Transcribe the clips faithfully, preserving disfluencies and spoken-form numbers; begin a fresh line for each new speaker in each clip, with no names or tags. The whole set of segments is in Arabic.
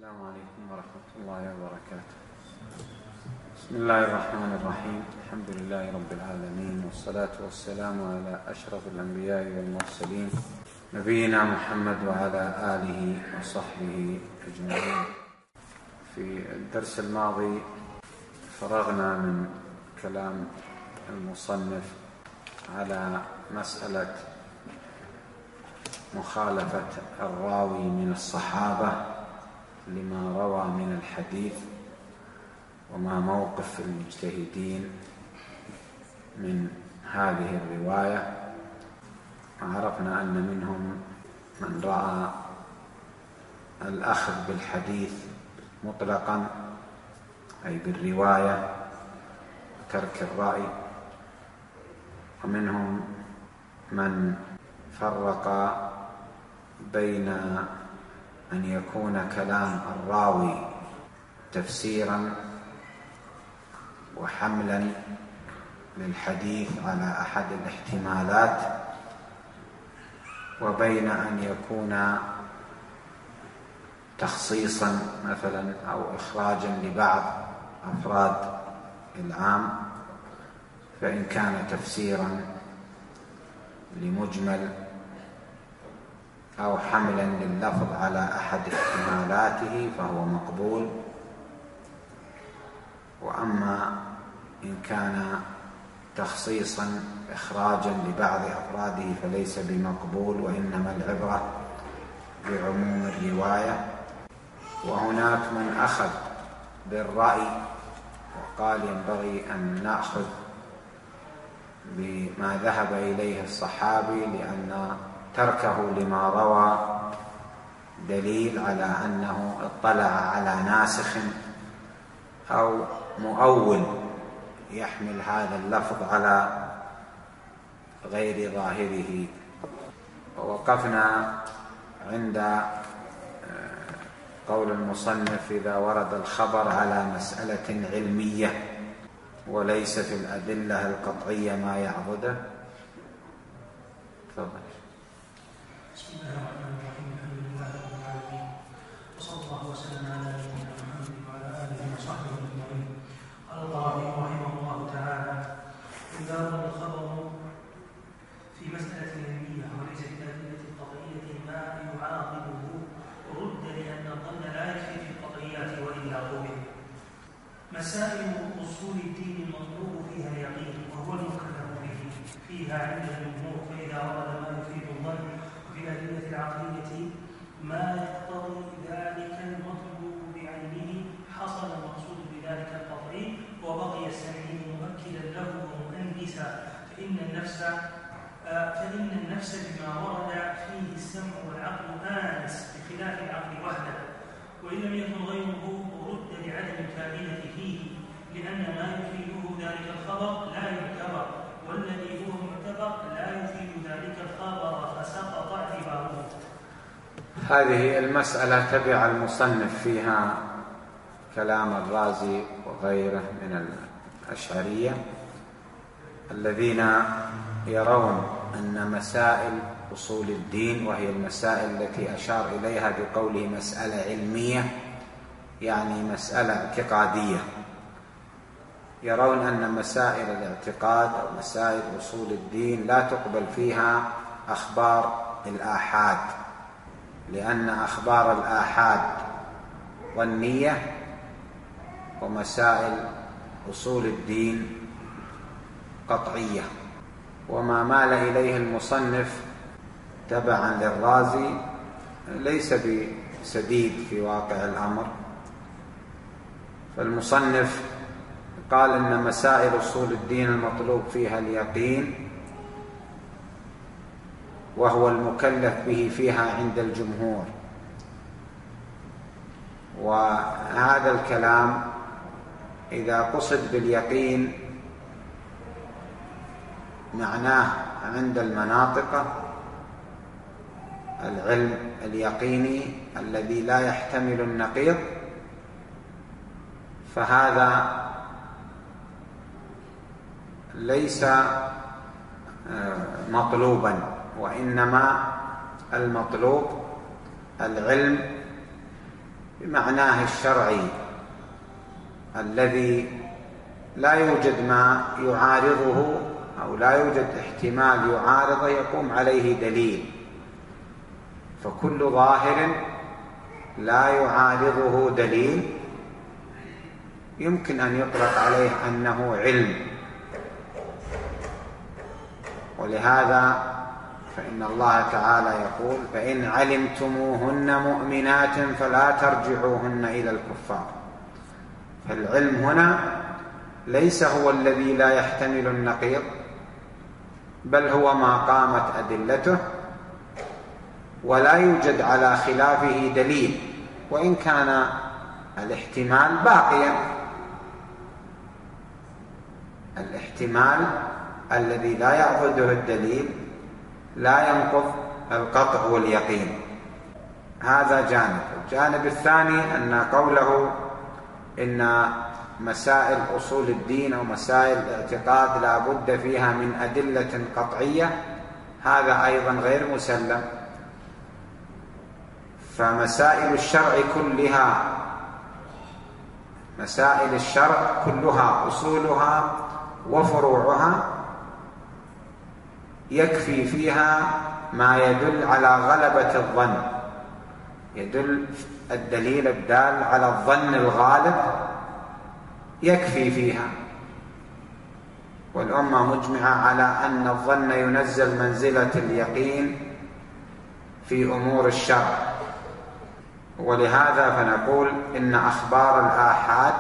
السلام عليكم ورحمة الله وبركاته. بسم الله الرحمن الرحيم. الحمد لله رب العالمين، والصلاة والسلام على أشرف الأنبياء والمرسلين نبينا محمد وعلى آله وصحبه أجمعين. في الدرس الماضي فرغنا من كلام المصنف على مسألة مخالفة الراوي من الصحابة لما روى من الحديث، وما موقف المجتهدين من هذه الرواية. عرفنا أن منهم من رأى الأخذ بالحديث مطلقا أي بالرواية وترك الرأي، ومنهم من فرق بين أن يكون كلام الراوي تفسيرا وحملا للحديث على أحد الاحتمالات، وبين أن يكون تخصيصا مثلا أو إخراجا لبعض أفراد العام، فإن كان تفسيرا لمجمل أو حملا لللفظ على أحد احتمالاته فهو مقبول، وأما إن كان تخصيصا إخراجا لبعض أفراده فليس بمقبول، وإنما العبرة بعموم الرواية. وهناك من أخذ بالرأي وقال ينبغي أن نأخذ بما ذهب إليه الصحابي، لأن تركه لما روى دليل على أنه اطلع على ناسخ أو مؤول يحمل هذا اللفظ على غير ظاهره. ووقفنا عند قول المصنف إذا ورد الخبر على مسألة علمية وليس في الأدلة القطعية ما يعضده. تفضل.
بسم الله الرحمن الرحيم. الحمد لله رب العالمين، وصلى الله وسلم على نبينا محمد وعلى اله وصحبه اجمعين. قال الطبري رحمه الله تعالى: اذا ورد الخبر في مساله علميه وليس في الادله القطعيه ما يعاقبه ورد لان الظن لا يكفي في القطعيات والا قبل. مسائل اصول الدين المطلوب فيها اليقين وهو المكلف به فيها عند الجمهور، فاذا ورد ما يفيد الظن في الأدلة العقلية ما يقتضي ذلك المطلوب بعينه حصل المقصود بذلك القطعي وبقي السمعي مؤكدا له ومؤنسا، فإن النفس آه فإن النفس بما ورد فيه السمع والعقل آنس بخلاف العقل وحده، وإن لم يكن غيره رد لعدم الفائدة فيه، لأن ما يفيده ذلك الخبر لا يعتبر، والذي هو معتبر لا يفيد ذلك الخبر فسقط اعتباره.
هذه المسألة تبع المصنف فيها كلام الرازي وغيره من الأشعرية الذين يرون أن مسائل أصول الدين، وهي المسائل التي أشار إليها بقوله مسألة علمية يعني مسألة اعتقادية، يرون أن مسائل الاعتقاد أو مسائل أصول الدين لا تقبل فيها أخبار الآحاد، لأن أخبار الآحاد ظنية، ومسائل أصول الدين قطعية. وما مال إليه المصنف تبعا للرازي ليس بسديد في واقع الأمر، فالمصنف قال إن مسائل أصول الدين المطلوب فيها اليقين وهو المكلف به فيها عند الجمهور. وهذا الكلام إذا قصد باليقين معناه عند المناطق العلم اليقيني الذي لا يحتمل النقيض، فهذا ليس مطلوبا، وإنما المطلوب العلم بمعناه الشرعي الذي لا يوجد ما يعارضه أو لا يوجد احتمال يعارضه يقوم عليه دليل. فكل ظاهر لا يعارضه دليل يمكن أن يطلق عليه أنه علم. ولهذا فإن الله تعالى يقول: فإن علمتموهن مؤمنات فلا ترجعوهن إلى الكفار. فالعلم هنا ليس هو الذي لا يحتمل النقيض، بل هو ما قامت أدلته ولا يوجد على خلافه دليل، وإن كان الاحتمال باقيا. الاحتمال الذي لا يعضده الدليل لا ينقض القطع واليقين. هذا جانب. الجانب الثاني أن قوله إن مسائل أصول الدين أو مسائل الاعتقاد لا بد فيها من أدلة قطعية، هذا أيضا غير مسلم. فمسائل الشرع كلها مسائل الشرع كلها أصولها وفروعها يكفي فيها ما يدل على غلبة الظن، يدل الدليل الدال على الظن الغالب يكفي فيها. والأمة مجمعة على أن الظن ينزل منزلة اليقين في أمور الشرع. ولهذا فنقول إن أخبار الآحاد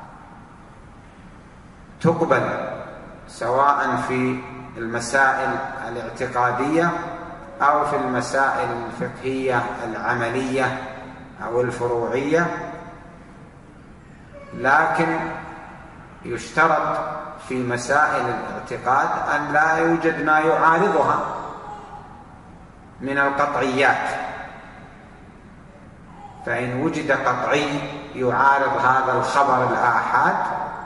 تقبل سواء في المسائل الاعتقادية أو في المسائل الفقهية العملية أو الفروعية، لكن يشترط في مسائل الاعتقاد أن لا يوجد ما يعارضها من القطعيات. فإن وجد قطعي يعارض هذا الخبر الآحاد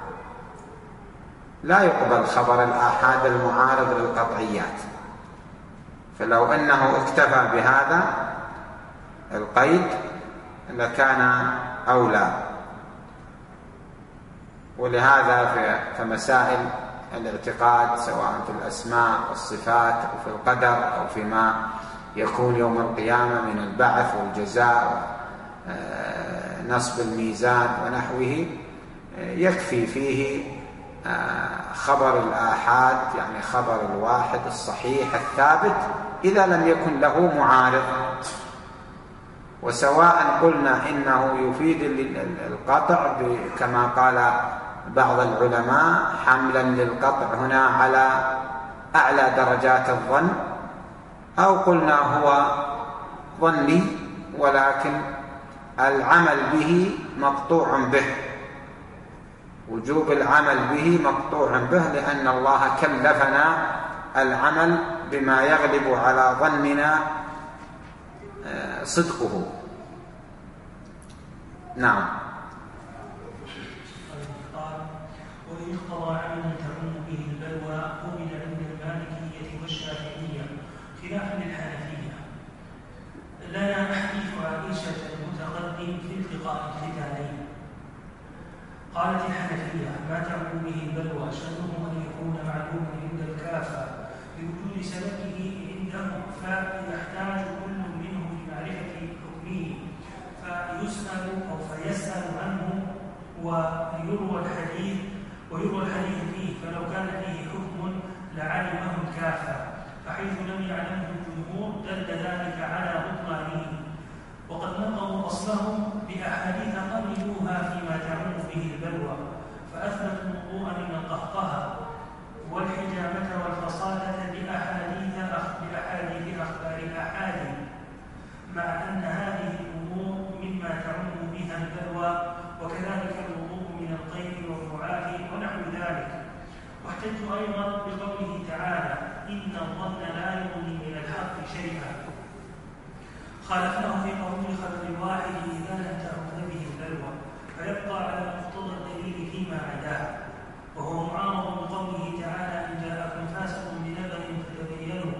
لا يقبل خبر الآحاد المعارض للقطعيات. فلو أنه اكتفى بهذا القيد لكان أولى. ولهذا في مسائل الاعتقاد سواء في الأسماء والصفات أو في القدر أو فيما يكون يوم القيامة من البعث والجزاء نصب الميزان ونحوه يكفي فيه خبر الآحاد، يعني خبر الواحد الصحيح الثابت إذا لم يكن له معارض. وسواء قلنا إنه يفيد القطع كما قال بعض العلماء حملا للقطع هنا على أعلى درجات الظن، أو قلنا هو ظني ولكن العمل به مقطوع به، وجوب العمل به مقطوع به لأن الله كلفنا العمل بما يغلب على ظننا صدقه. نعم.
ويقتضى عملا تعم به البلوى قبل عند المالكية والشافعية خلافا للحنفية. لنا حديث عائشة المتقدم في التقاء الختانين. قالت الحنفية: ما تعم به البلوى شأنه أن يكون معلوما عند الكافة بوجود سببه عندهم، فيحتاج كل منهم لمعرفة حكمه فيسأل أو فيسأل عنه ويروى الحديث ويروى الحديث فيه، فلو كان فيه حكم لعلمه الكافة، فحيث لم يعلمه الجمهور دل ذلك على بطلانه. وقد نقضوا أصلهم بأحاديث قبلوها فيما تعم به البلوى، فأثبتوا الوضوء من القهقهة والحجامة والفصالة بأحاديث بأحاديث أخبار الآحاد، مع أن هذه الأمور مما تعم بها البلوى، وكذلك الوضوء من القيء والرعاة ونحو ذلك. واحتجوا أيضا بقوله تعالى: إن الظن لا يغني من الحق شيئا، خالفناه في قول خبر الواحد إذا لم تعم به البلوى، فيبقى على مقتضى الدليل فيما عداه، وهو معارض بقوله تعالى: إن جاءكم فاسق بنبأ فتبينوا،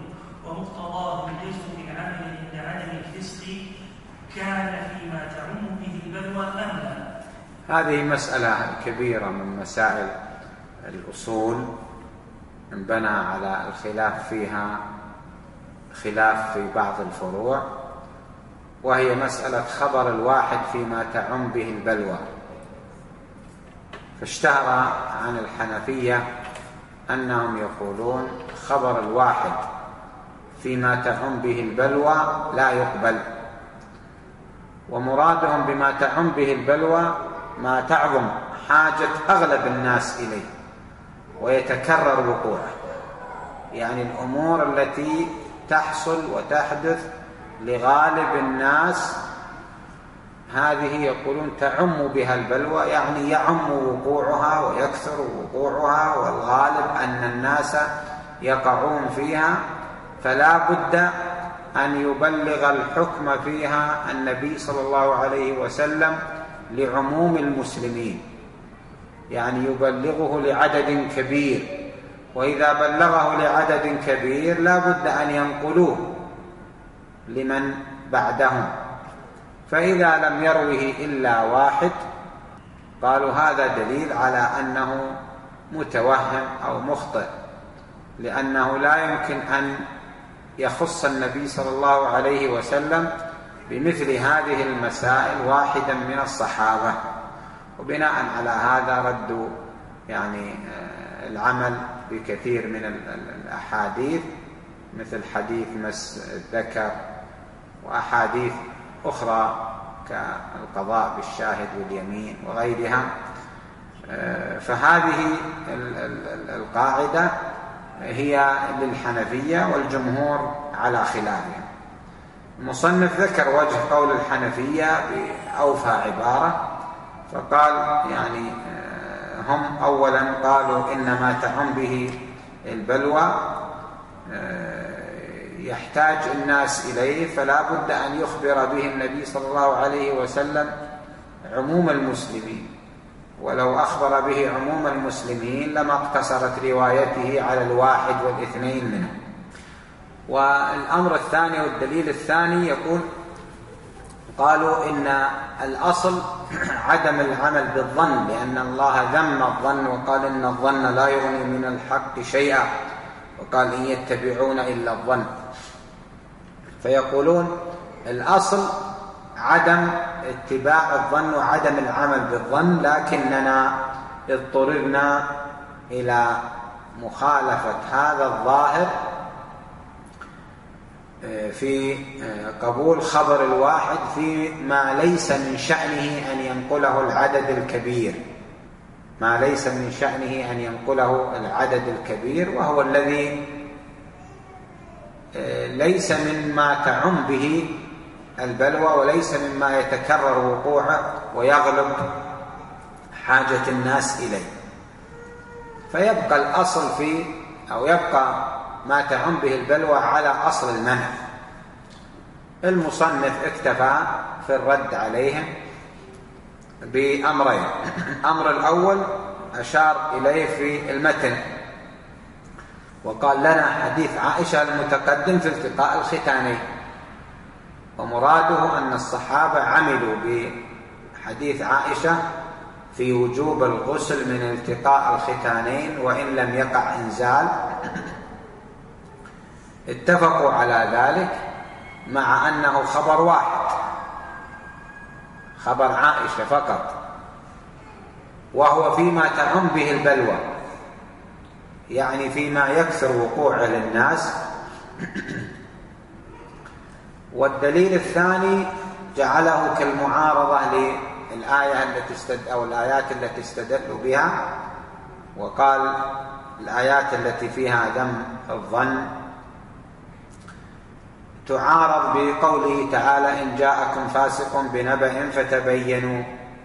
ومقتضاه الجزم بالعمل عند عدم الفسق كان فيما تعم به البلوى البلوى أم لا؟
هذه مسألة كبيرة من مسائل الأصول بنى على الخلاف فيها خلاف في بعض الفروع، وهي مسألة خبر الواحد فيما تعم به البلوى. فاشتهر عن الحنفية أنهم يقولون خبر الواحد فيما تعم به البلوى لا يقبل، ومرادهم بما تعم به البلوى ما تعظم حاجة أغلب الناس إليه ويتكرر وقوعه، يعني الأمور التي تحصل وتحدث لغالب الناس هذه يقولون تعم بها البلوى، يعني يعم وقوعها ويكثر وقوعها، والغالب أن الناس يقعون فيها، فلا بد أن يبلغ الحكم فيها النبي صلى الله عليه وسلم لعموم المسلمين، يعني يبلغه لعدد كبير، وإذا بلغه لعدد كبير لا بد أن ينقلوه لمن بعدهم، فإذا لم يروه إلا واحد قالوا هذا دليل على أنه متوهم أو مخطئ، لأنه لا يمكن أن يخص النبي صلى الله عليه وسلم بمثل هذه المسائل واحدا من الصحابة. وبناء على هذا ردوا يعني العمل بكثير من الأحاديث مثل حديث مس الذكر وأحاديث أخرى كالقضاء بالشاهد واليمين وغيرها. فهذه القاعدة هي للحنفية والجمهور على خلافها. المصنف ذكر وجه قول الحنفية بأوفى عبارة، فقال يعني هم أولا قالوا إنما تعم به البلوى يحتاج الناس إليه، فلا بد أن يخبر به النبي صلى الله عليه وسلم عموم المسلمين، ولو أخبر به عموم المسلمين لما اقتصرت روايته على الواحد والاثنين منهم. والأمر الثاني والدليل الثاني يقول قالوا إن الأصل عدم العمل بالظن، لأن الله ذم الظن وقال إن الظن لا يغني من الحق شيئا، وقال إن يتبعون إلا الظن. فيقولون الأصل عدم اتباع الظن وعدم العمل بالظن، لكننا اضطررنا إلى مخالفة هذا الظاهر في قبول خبر الواحد فيما ليس من شأنه أن ينقله العدد الكبير، ما ليس من شأنه أن ينقله العدد الكبير، وهو الذي ليس مما تعم به البلوى وليس مما يتكرر وقوعه ويغلب حاجة الناس إليه. فيبقى الأصل في أو يبقى ما تعم به البلوى على أصل المنع. المصنف اكتفى في الرد عليهم بأمرين. الأمر الأول أشار إليه في المتن وقال لنا حديث عائشة المتقدم في التقاء الختانين، ومراده أن الصحابة عملوا بحديث عائشة في وجوب الغسل من التقاء الختانين وإن لم يقع إنزال، اتفقوا على ذلك مع أنه خبر واحد، خبر عائشة فقط، وهو فيما تعم به البلوى، يعني فيما يكثر وقوعه للناس. والدليل الثاني جعله كالمعارضة للآية التي استد أو الآيات التي استدلوا بها، وقال الآيات التي فيها ذم الظن تعارض بقوله تعالى إن جاءكم فاسق بنبأ فتبينوا،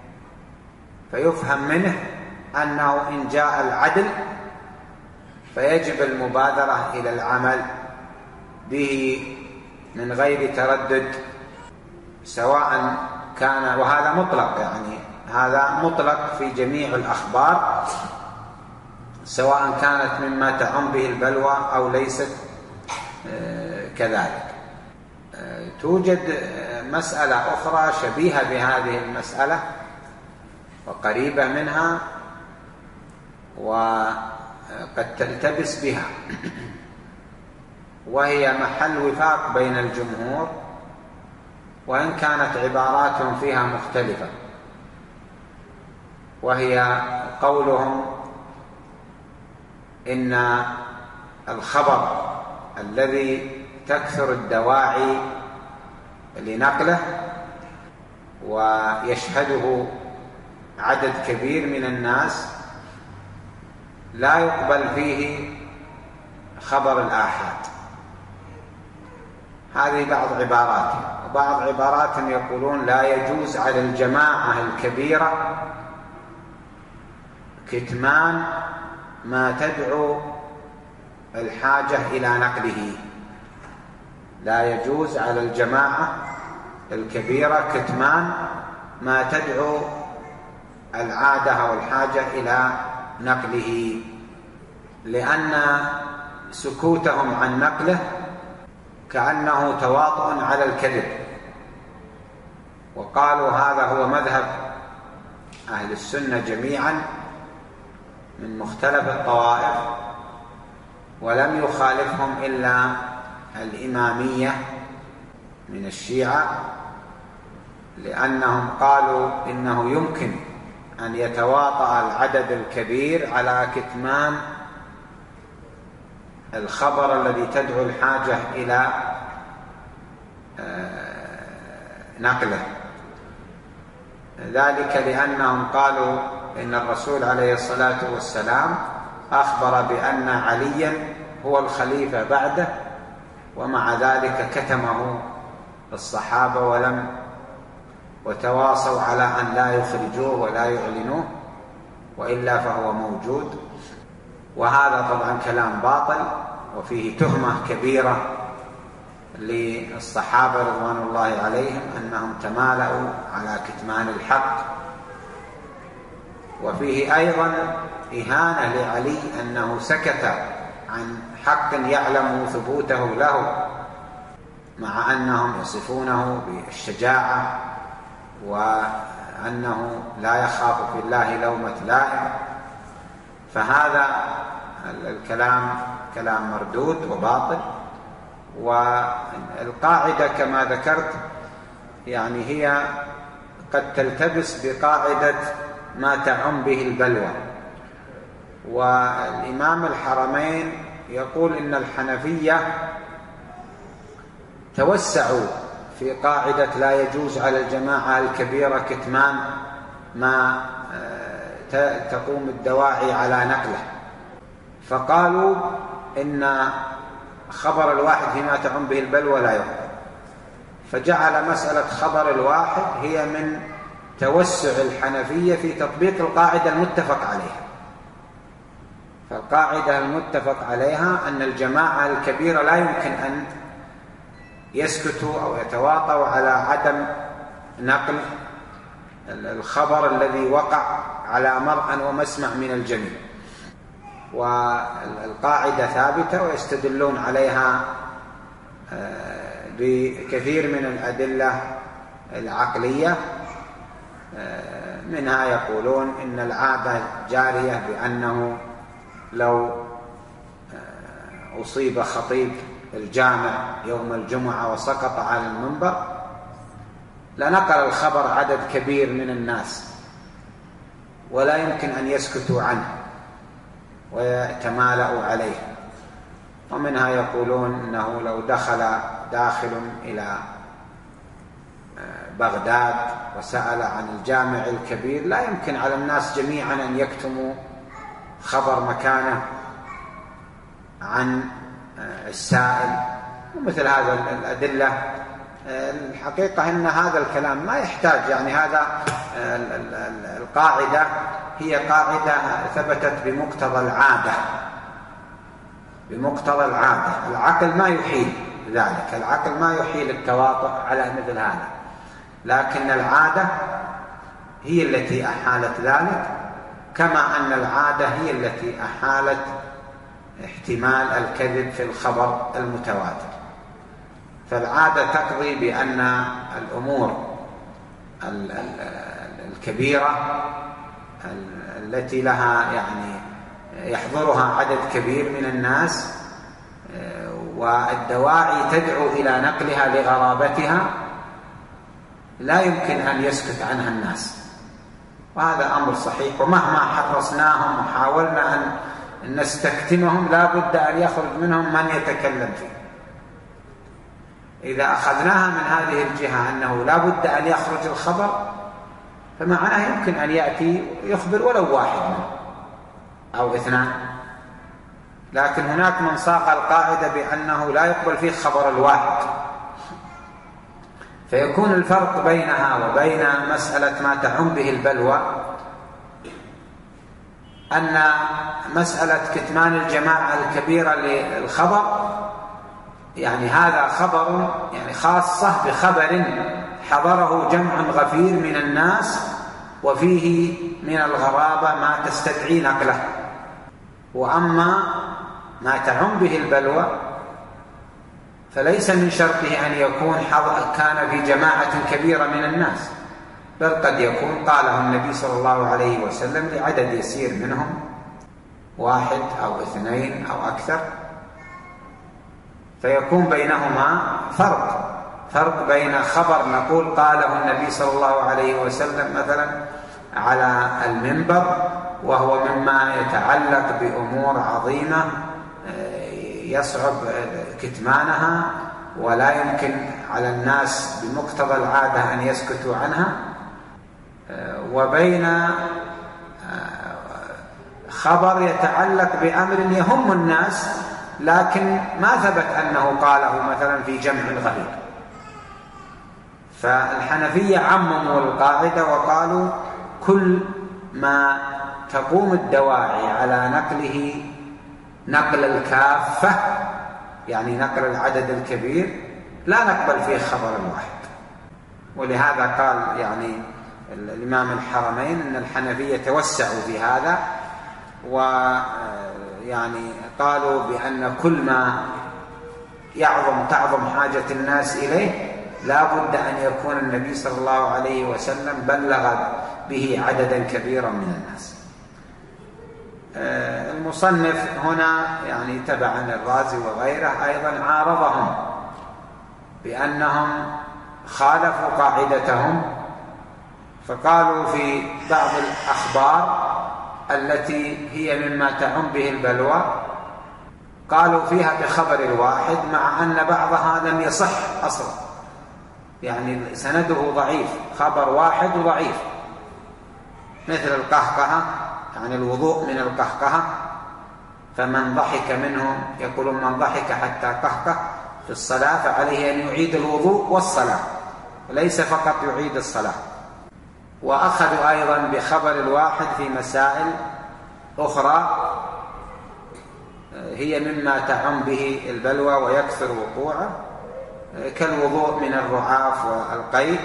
فيفهم منه أنه إن جاء العدل فيجب المبادرة إلى العمل به من غير تردد، سواء كان، وهذا مطلق، يعني هذا مطلق في جميع الأخبار سواء كانت مما تعم به البلوى أو ليست كذلك. توجد مسألة أخرى شبيهة بهذه المسألة وقريبة منها وقد تلتبس بها، وهي محل وفاق بين الجمهور وإن كانت عباراتهم فيها مختلفة، وهي قولهم إن الخبر الذي تكثر الدواعي لنقله ويشهده عدد كبير من الناس لا يقبل فيه خبر الآحاد. هذه بعض عباراتهم. وبعض عباراتهم يقولون لا يجوز على الجماعة الكبيرة كتمان ما تدعو الحاجة إلى نقله. لا يجوز على الجماعة الكبيرة كتمان ما تدعو العادة أو الحاجة إلى نقله، لأن سكوتهم عن نقله كأنه تواطؤ على الكذب. وقالوا هذا هو مذهب أهل السنة جميعا من مختلف الطوائف، ولم يخالفهم إلا الإمامية من الشيعة، لأنهم قالوا إنه يمكن أن يتواطأ العدد الكبير على كتمان الخبر الذي تدعو الحاجة إلى نقله، ذلك لأنهم قالوا إن الرسول عليه الصلاة والسلام أخبر بأن عليا هو الخليفة بعده، ومع ذلك كتمه الصحابة ولم وتواصوا على أن لا يخرجوه ولا يعلنوه، وإلا فهو موجود. وهذا طبعا كلام باطل وفيه تهمة كبيرة للصحابة رضوان الله عليهم أنهم تمالأوا على كتمان الحق، وفيه أيضا إهانة لعلي أنه سكت عن حق يعلم ثبوته له، مع أنهم يصفونه بالشجاعة وأنه لا يخاف في الله لومة لائم. فهذا الكلام كلام مردود وباطل. والقاعدة كما ذكرت يعني هي قد تلتبس بقاعدة ما تعم به البلوى. والإمام الحرمين يقول إن الحنفية توسعوا في قاعدة لا يجوز على الجماعة الكبيرة كتمان ما تقوم الدواعي على نقله، فقالوا إن خبر الواحد فيما تعم به البلوى لا يقبل، فجعل مسألة خبر الواحد هي من توسع الحنفية في تطبيق القاعدة المتفق عليها. فالقاعدة المتفق عليها أن الجماعة الكبيرة لا يمكن أن يسكتوا أو يتواطوا على عدم نقل الخبر الذي وقع على مرء ومسمع من الجميع. والقاعدة ثابتة ويستدلون عليها بكثير من الأدلة العقلية. منها يقولون إن العادة جارية بأنه لو أصيب خطيب الجامع يوم الجمعة وسقط على المنبر لنقل الخبر عدد كبير من الناس ولا يمكن أن يسكتوا عنه ويتمالأوا عليه. ومنها يقولون إنه لو دخل داخل إلى بغداد وسأل عن الجامع الكبير لا يمكن على الناس جميعا أن يكتموا خبر مكانه عن السائل ومثل هذا الأدلة. الحقيقة أن هذا الكلام ما يحتاج، يعني هذا القاعدة هي قاعدة ثبتت بمقتضى العادة، بمقتضى العادة. العقل ما يحيل ذلك، العقل ما يحيل التواطؤ على مثل هذا، لكن العادة هي التي أحالت ذلك، كما أن العادة هي التي أحالت احتمال الكذب في الخبر المتواتر. فالعادة تقضي بأن الأمور الكبيرة التي لها يعني يحضرها عدد كبير من الناس والدواعي تدعو إلى نقلها لغرابتها لا يمكن أن يسكت عنها الناس، وهذا أمر صحيح. ومهما حرصناهم وحاولنا أن نستكتمهم لا بد أن يخرج منهم من يتكلم فيه. إذا أخذناها من هذه الجهة أنه لا بد أن يخرج الخبر، فمعناه يمكن أن يأتي يخبر ولو واحد منه أو اثنان، لكن هناك من صاغ القاعدة بأنه لا يقبل فيه خبر الواحد، فيكون الفرق بينها وبين مسألة ما تعم به البلوى أن مسألة كتمان الجماعة الكبيرة للخبر يعني هذا خبر يعني خاصة بخبر حضره جمع غفير من الناس وفيه من الغرابة ما تستدعي نقله. وأما ما تعم به البلوى فليس من شرطه أن يكون كان في جماعة كبيرة من الناس، بل قد يكون قاله النبي صلى الله عليه وسلم لعدد يسير منهم، واحد أو اثنين أو أكثر، فيكون بينهما فرق فرق بين خبر نقول قاله النبي صلى الله عليه وسلم مثلا على المنبر وهو مما يتعلق بأمور عظيمة يصعب كتمانها ولا يمكن على الناس بمقتضى العادة أن يسكتوا عنها، وبين خبر يتعلق بأمر يهم الناس لكن ما ثبت أنه قاله مثلا في جمع غفير. فالحنفية عمموا القاعدة وقالوا كل ما تقوم الدواعي على نقله نقل الكافة يعني نقل العدد الكبير لا نقبل فيه خبر الواحد. ولهذا قال يعني الإمام الحرمين أن الحنفية توسعوا في هذا ويعني قالوا بأن كل ما يعظم تعظم حاجة الناس إليه لا بد أن يكون النبي صلى الله عليه وسلم بلغ به عددا كبيرا من الناس. المصنف هنا يعني تبعا الرازي وغيره أيضا عارضهم بأنهم خالفوا قاعدتهم، فقالوا في بعض الأخبار التي هي مما تعم به البلوى قالوا فيها بخبر الواحد مع أن بعضها لم يصح أصلا، يعني سنده ضعيف، خبر واحد ضعيف، مثل القهقهة يعني الوضوء من القهقهة، فمن ضحك منهم يقولون من ضحك حتى قهقه في الصلاة فعليه أن يعيد الوضوء والصلاة وليس فقط يعيد الصلاة. وأخذوا أيضا بخبر الواحد في مسائل أخرى هي مما تعم به البلوى ويكثر وقوعه كالوضوء من الرعاف والقيء،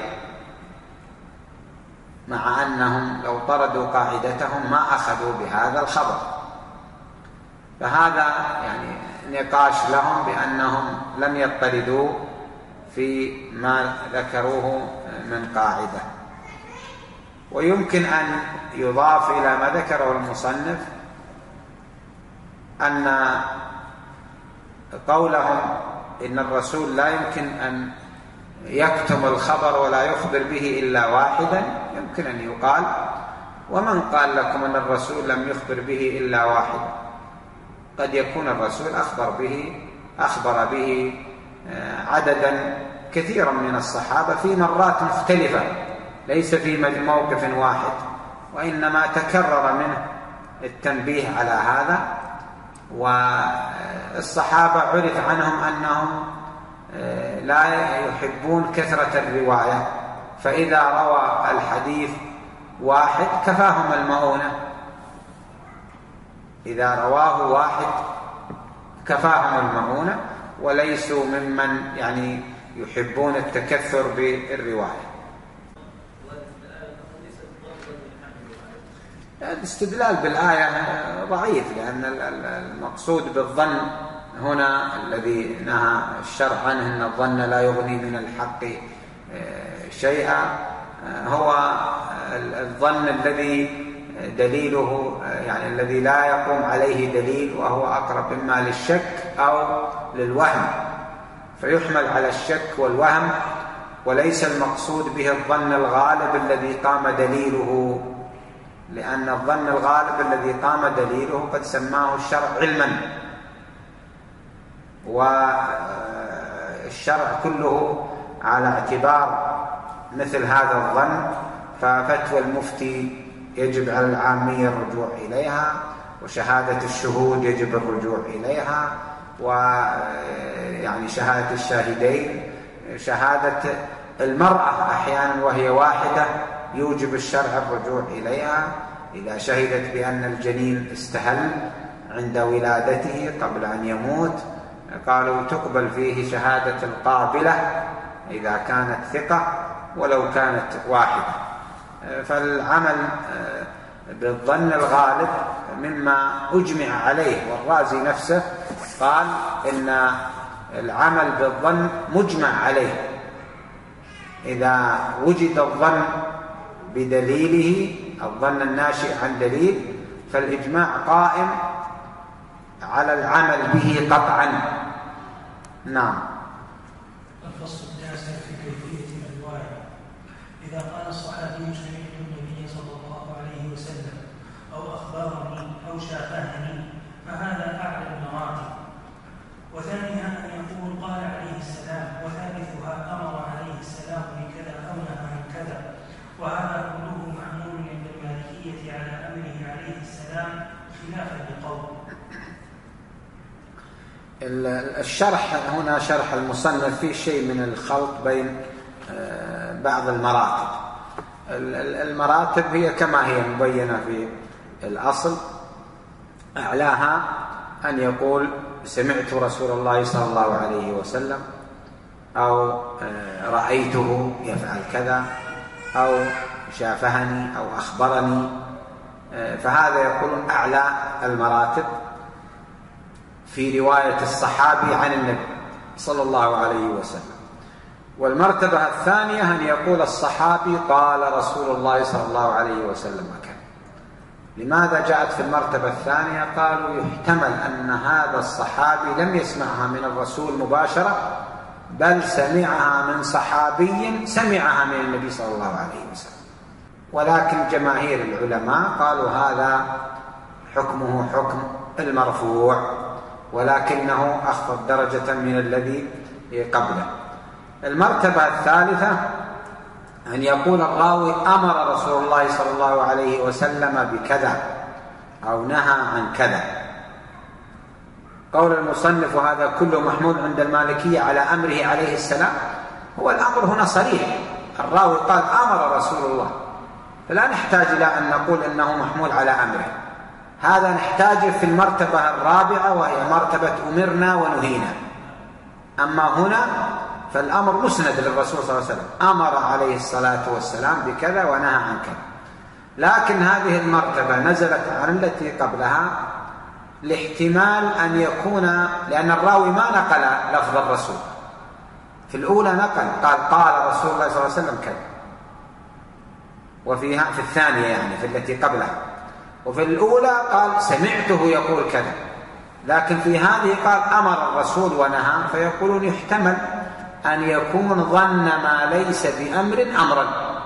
مع أنهم لو طردوا قاعدتهم ما أخذوا بهذا الخبر. فهذا يعني نقاش لهم بأنهم لم يطردوا في ما ذكروه من قاعدة. ويمكن أن يضاف إلى ما ذكره المصنف أن قولهم إن الرسول لا يمكن أن يكتم الخبر ولا يخبر به إلا واحدا يمكن أن يقال ومن قال لكم أن الرسول لم يخبر به إلا واحدا؟ قد يكون الرسول أخبر به أخبر به عددا كثيرا من الصحابة في مرات مختلفة ليس في موقف واحد، وإنما تكرر منه التنبيه على هذا. والصحابة عرف عنهم أنهم لا يحبون كثرة الرواية، فإذا روى الحديث واحد كفاهم المؤونة، إذا رواه واحد كفاهم المؤونة، وليسوا ممن يعني يحبون التكثر بالرواية. الاستدلال بالآية ضعيف، لأن المقصود بالظن هنا الذي نهى الشرع عنه أن الظن لا يغني من الحق شيئا هو الظن الذي دليله يعني الذي لا يقوم عليه دليل، وهو أقرب إما للشك أو للوهم، فيحمل على الشك والوهم، وليس المقصود به الظن الغالب الذي قام دليله، لأن الظن الغالب الذي قام دليله قد سماه الشرع علما، والشرع كله على اعتبار مثل هذا الظن، ففتوى المفتي يجب على العامية الرجوع إليها، وشهادة الشهود يجب الرجوع إليها، ويعني شهادة الشاهدين، شهادة المرأة أحيانا وهي واحدة يوجب الشرع الرجوع إليها إذا شهدت بأن الجنين استهل عند ولادته قبل أن يموت، قالوا تقبل فيه شهادة القابلة إذا كانت ثقة ولو كانت واحدة. فالعمل بالظن الغالب مما أجمع عليه، والرازي نفسه قال إن العمل بالظن مجمع عليه، إذا وجد الظن بدليله، الظن الناشئ عن دليل، فالإجماع قائم على العمل به قطعا. نعم.
الفصل التاسع في كيفية الرواية. إذا قال الصحابي سمعت النبي صلى الله عليه وسلم أو أخبرني أو شافهني فهذا أعلى المراتب. وثانيها أن يقول قال عليه السلام، وثالثها أمر عليه السلام بكذا أو نهى عن كذا، وهذا كله محمول عند المالكية على أمره عليه السلام خلافا لقول.
الشرح هنا، شرح المصنف، فيه شيء من الخلط بين بعض المراتب. المراتب هي كما هي مبينة في الأصل، أعلاها أن يقول سمعت رسول الله صلى الله عليه وسلم، أو رأيته يفعل كذا، أو شافهني أو أخبرني، فهذا يقولون أعلى المراتب في رواية الصحابي عن النبي صلى الله عليه وسلم. والمرتبة الثانية أن يقول الصحابي قال رسول الله صلى الله عليه وسلم كذا. لماذا جاءت في المرتبة الثانية؟ قالوا يحتمل أن هذا الصحابي لم يسمعها من الرسول مباشرة، بل سمعها من صحابي سمعها من النبي صلى الله عليه وسلم، ولكن جماهير العلماء قالوا هذا حكمه حكم المرفوع، ولكنه أخفض درجة من الذي قبله. المرتبة الثالثة أن يقول الراوي أمر رسول الله صلى الله عليه وسلم بكذا أو نهى عن كذا. قول المصنف هذا كله محمول عند المالكية على أمره عليه السلام، هو الأمر هنا صريح، الراوي قال أمر رسول الله، فلا نحتاج إلى أن نقول إنه محمول على أمره. هذا نحتاجه في المرتبة الرابعة، وهي مرتبة أمرنا ونهينا. أما هنا فالأمر مسند للرسول صلى الله عليه وسلم، أمر عليه الصلاة والسلام بكذا ونهى عن كذا. لكن هذه المرتبة نزلت عن التي قبلها لاحتمال أن يكون، لأن الراوي ما نقل لفظ الرسول، في الأولى نقل قال قال رسول الله صلى الله عليه وسلم كذا، وفيها في الثانية يعني في التي قبلها، وفي الأولى قال سمعته يقول كذا، لكن في هذه قال أمر الرسول ونهى، فيقولون يحتمل أن يكون ظن ما ليس بأمر أمرا.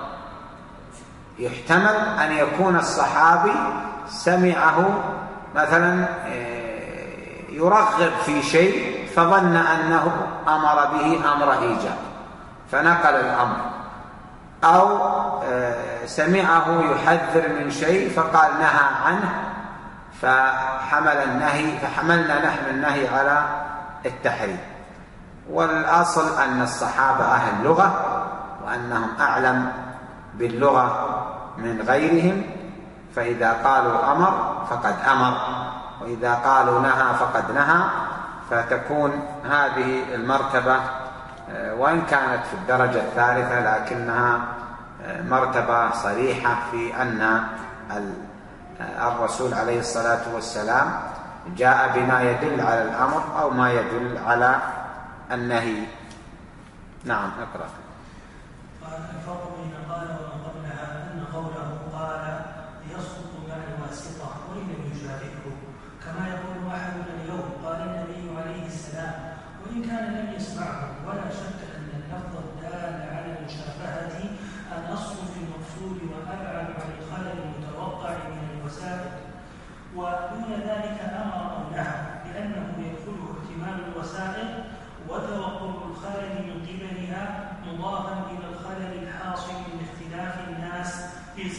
يحتمل أن يكون الصحابي سمعه مثلا يرغب في شيء فظن أنه أمر به أمر إيجاب فنقل الأمر، أو سمعه يحذر من شيء فقال نهى عنه فحمل النهي فحملنا نحن النهي على التحريم. والأصل أن الصحابة أهل لغة، وأنهم أعلم باللغة من غيرهم، فإذا قالوا أمر فقد أمر، وإذا قالوا نهى فقد نهى، فتكون هذه المرتبة وإن كانت في الدرجة الثالثة لكنها مرتبة صريحة في أن الرسول عليه الصلاة والسلام جاء بما يدل على الأمر أو ما يدل على النهي. نعم، اقرأ.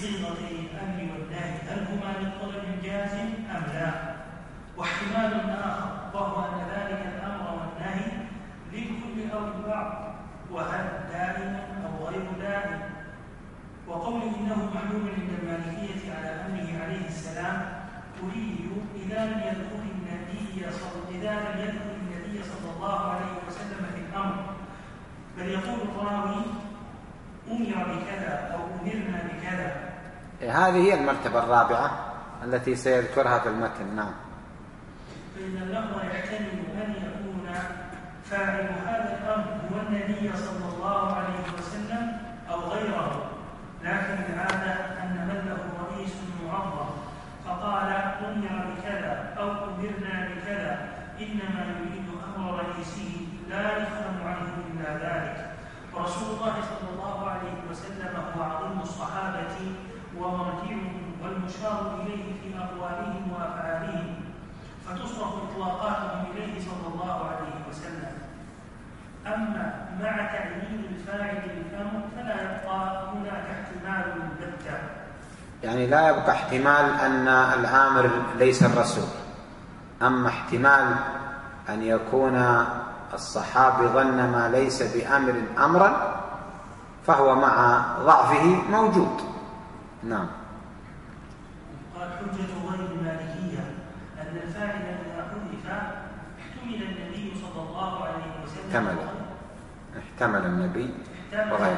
بصيغتي الأمر والنهي هل هما للطلب جازم أم لا؟ واحتمال آخر وهو أن ذلك الأمر والنهي للكل أو للبعض، وهل دائما أو غير دائم؟ وقول إنه محمول عند المالكية على أمره عليه السلام أريد إذا لم يذكر النبي صلى إذا لم يذكر النبي صلى الله عليه وسلم في الأمر، بل يقول الراوي أمر بكذا أو أمرنا بكذا.
هذه هي المرتبة الرابعة التي سيذكرها في المتن. نعم.
فإن الأمر يحتمل أن يكون فاعل هذا الأمر هو النبي صلى الله عليه وسلم أو غيره، لكن العادة أن من له رئيس معظم فقال أمر بكذا أو أمرنا بكذا إنما يريد أمر رئيسه لا يفهم عنه إلا ذلك. ورسول الله صلى الله عليه وسلم هو عظيم الصحابة ومرجعهم والمشار إليه في أقوالهم وأفعالهم، فتصرف إطلاقاتهم إليه صلى الله عليه وسلم. أما مع تعيين الفاعل بالأمر فلا يبقى هناك احتمال البتة،
يعني لا يبقى احتمال أن الآمر ليس الرسول. أما احتمال أن يكون الصحابي ظن ما ليس بأمر أمرا فهو مع ضعفه موجود. نعم.
قال حجة غير المالكية أن الفاعل إذا حذف احتمل النبي صلى الله عليه وسلم
احتمل احتمل النبي وغيره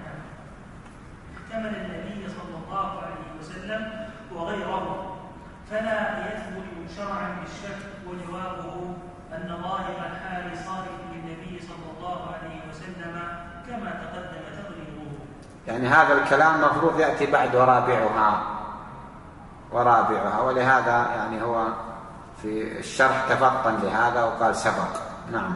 احتمل النبي صلى الله عليه وسلم وغيره، فلا يثبت شرعا بالشك، وجوابه أن ظاهر الحال صارف للنبي صلى الله عليه وسلم كما تقدم تقريره.
يعني هذا الكلام مفروض يأتي بعد ورابعها ورابعها ولهذا يعني هو في الشرح تفطن لهذا وقال سبق. نعم.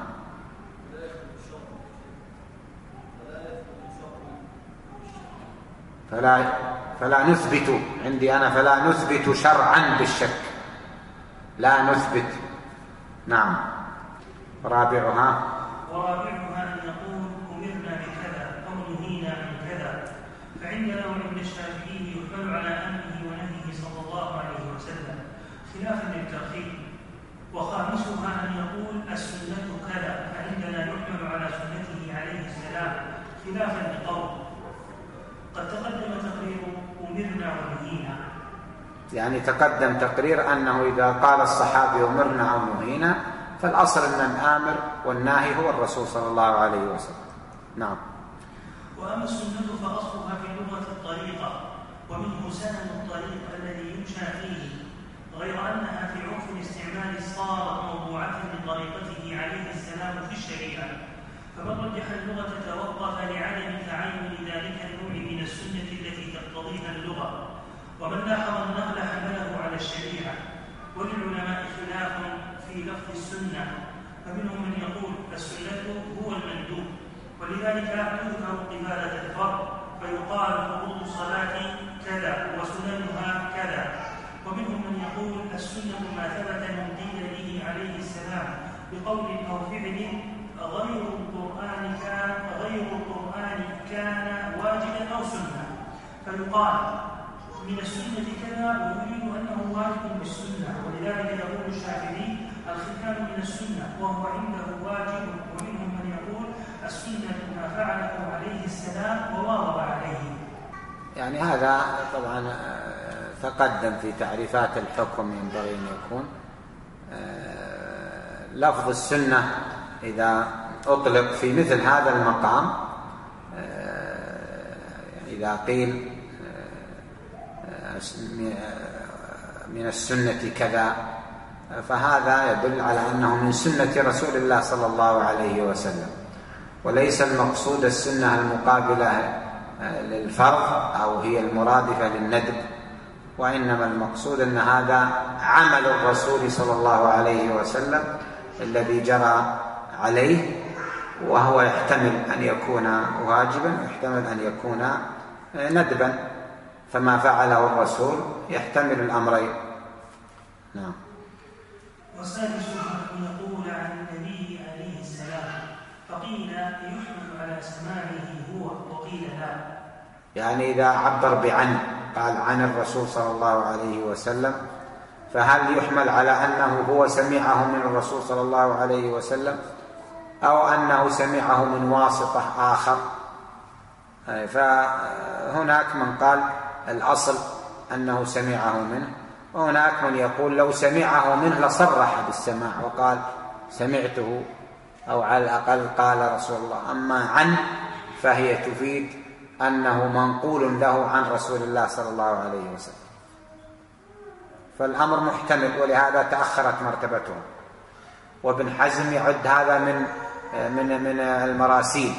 فلا فلا نثبت عندي أنا فلا نثبت شرعا بالشك، لا نثبت. نعم. رابعها
ورابعها أن يقول أمرنا بكذا أو نهينا عن كذا، فعندنا وعند الشافعي يحمل على أمره ونهيه صلى الله عليه وسلم خلافا للترخيص. وخامسها أن يقول السنة كذا، فعندنا يحمل على سنته عليه السلام خلافا لقول قد تقدم تقرير أمرنا ونهينا.
يعني تقدم تقرير أنه إذا قال الصحابي أمرنا أو نهينا فالأصل أن الآمر والناهي هو الرسول صلى الله عليه وسلم. نعم.
وأما السنة فأصلها في لغة الطريقة، ومنه سنن الطريق الذي يمشى فيه، غير أنها في عرف الاستعمال صارت موضوعة لطريقته عليه السلام في الشريعة، فمن رجح اللغة توقف لعدم تعين ذلك النوع من السنة التي تقتضيها اللغة، ومن لاحظ النقل حمله على الشريعة. وللعلماء خلاف في لفظ السنة، فمنهم من يقول السنة هو المندوب، ولذلك تذكر قبالة الفرض فيقال فروض الصلاة كذا وسننها كذا. ومنهم من يقول السنة ما ثبت من قيل به عليه السلام بقول أو فعل غير القرآن كان غير القرآن كان واجبا أو سنة، فيقال من السنة كذا ويريد أنه واجب بالسنة، ولذلك يقول الشافعي الختان من السنة وهو عنده واجب. ومنهم من يقول السنة ما فعله عليه السلام وواظب عليه.
يعني هذا طبعا تقدم في تعريفات الحكم ينبغي أن يكون لفظ السنة إذا أطلق في مثل هذا المقام، إذا قيل من السنة كذا فهذا يدل على أنه من سنة رسول الله صلى الله عليه وسلم، وليس المقصود السنة المقابلة للفرض أو هي المرادفة للندب، وإنما المقصود أن هذا عمل الرسول صلى الله عليه وسلم الذي جرى عليه، وهو يحتمل أن يكون واجبا ويحتمل أن يكون ندبا، فما فعله الرسول يحتمل الأمرين. نعم.
وسادسها أن يقول عن النبي عليه السلام، فقيل يحمل على سماعه هو وقيل لا.
يعني إذا عبر بعن قال عن الرسول صلى الله عليه وسلم، فهل يحمل على أنه هو سمعه من الرسول صلى الله عليه وسلم أو أنه سمعه من واسطة آخر؟ فهناك من قال الأصل أنه سمعه منه، وهناك من يقول لو سمعه منه لصرح بالسماع وقال سمعته، أو على الأقل قال رسول الله. أما عن فهي تفيد أنه منقول له عن رسول الله صلى الله عليه وسلم، فالأمر محتمل، ولهذا تأخرت مرتبته. وابن حزم يعد هذا من من من المراسيل،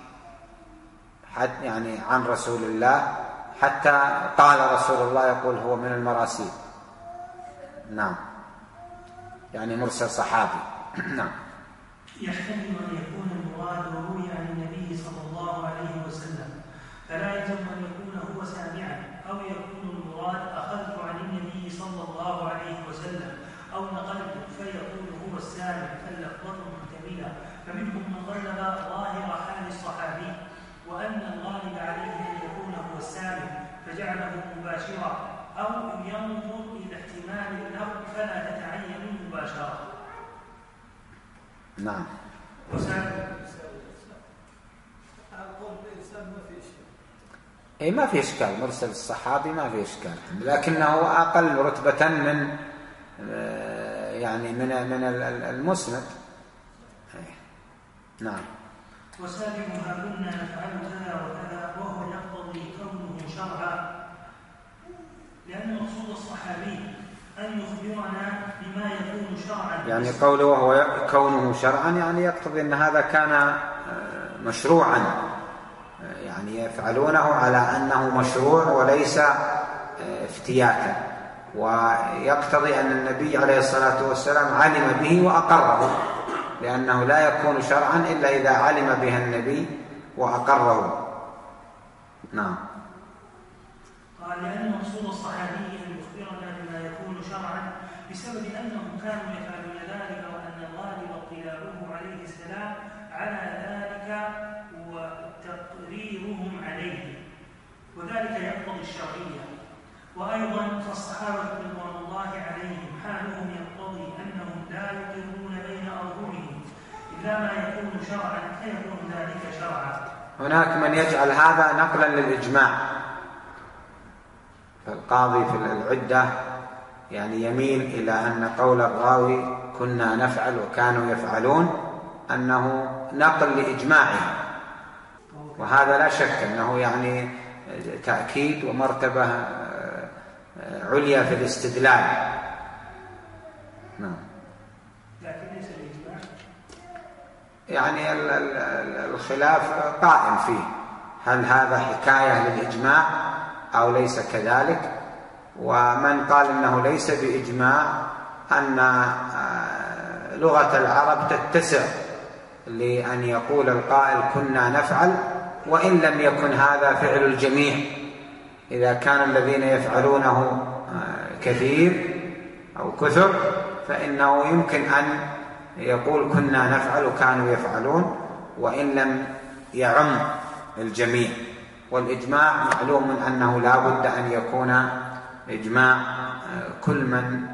حتى يعني عن رسول الله، حتى قال رسول الله يقول هو من المراسيل. نعم، يعني مرسل صحابي. نعم.
يحتمل أن يكون المراد روي عن النبي صلى الله عليه وسلم، فلا يلزم أن يكون هو سامعا، أو يكون المراد أخذت عن النبي صلى الله عليه وسلم أو نقلت فيقول هو السامع، فاللفظة محتملة. فمنهم من غلب ظاهر حال الصحابي وأن الغالب عليه أن يكون هو السامع فجعله مباشرا، أو ينظر إلى احتمال اللفظ فلا تتعين مباشرة.
نعم. اي ما في اشكال، مرسل الصحابي ما في اشكال، لكنه اقل رتبة من يعني من من المسند. نعم.
وسابقها كنا نفعل كذا وكذا، وهو يقتضي كونه شرعا، لأن مقصود الصحابي أن يخبرنا بما يكون شرعا.
يعني قوله وهو كونه شرعا يعني يقتضي أن هذا كان مشروعا، يعني يفعلونه على أنه مشروع وليس افتياتا، ويقتضي أن النبي عليه الصلاة والسلام علم به وأقره، لأنه لا يكون شرعا إلا إذا علم به النبي وأقره. نعم.
قال لأن مقصود الصحابي أن يخبرنا بما يكون شرعا بسبب أنهم كانوا يفعلون ذلك، وأن الغالب اطلاعه عليه السلام على ذلك وتقريرهم عليه، وذلك يقتضي الشرعية. وأيضا فالصحابة رضوان الله عليهم حالهم يقتضي أنهم لا يقرون بين أرجلهم إلا ما يكون شرعا، فيكون ذلك شرعا.
هناك من يجعل هذا نقلا للإجماع، فالقاضي في العدة يعني يميل إلى أن قول الراوي كنا نفعل وكانوا يفعلون أنه نقل لإجماعه، وهذا لا شك أنه يعني تأكيد ومرتبة عليا في الاستدلال. نعم.
لكن ليس الإجماع،
يعني الخلاف قائم فيه، هل هذا حكاية للإجماع أو ليس كذلك. ومن قال إنه ليس بإجماع أن لغة العرب تتسع لأن يقول القائل كنا نفعل وإن لم يكن هذا فعل الجميع، إذا كان الذين يفعلونه كثير أو كثر فإنه يمكن أن يقول كنا نفعل وكانوا يفعلون وإن لم يعم الجميع. والإجماع معلوم أنه لا بد أن يكون إجماع كل من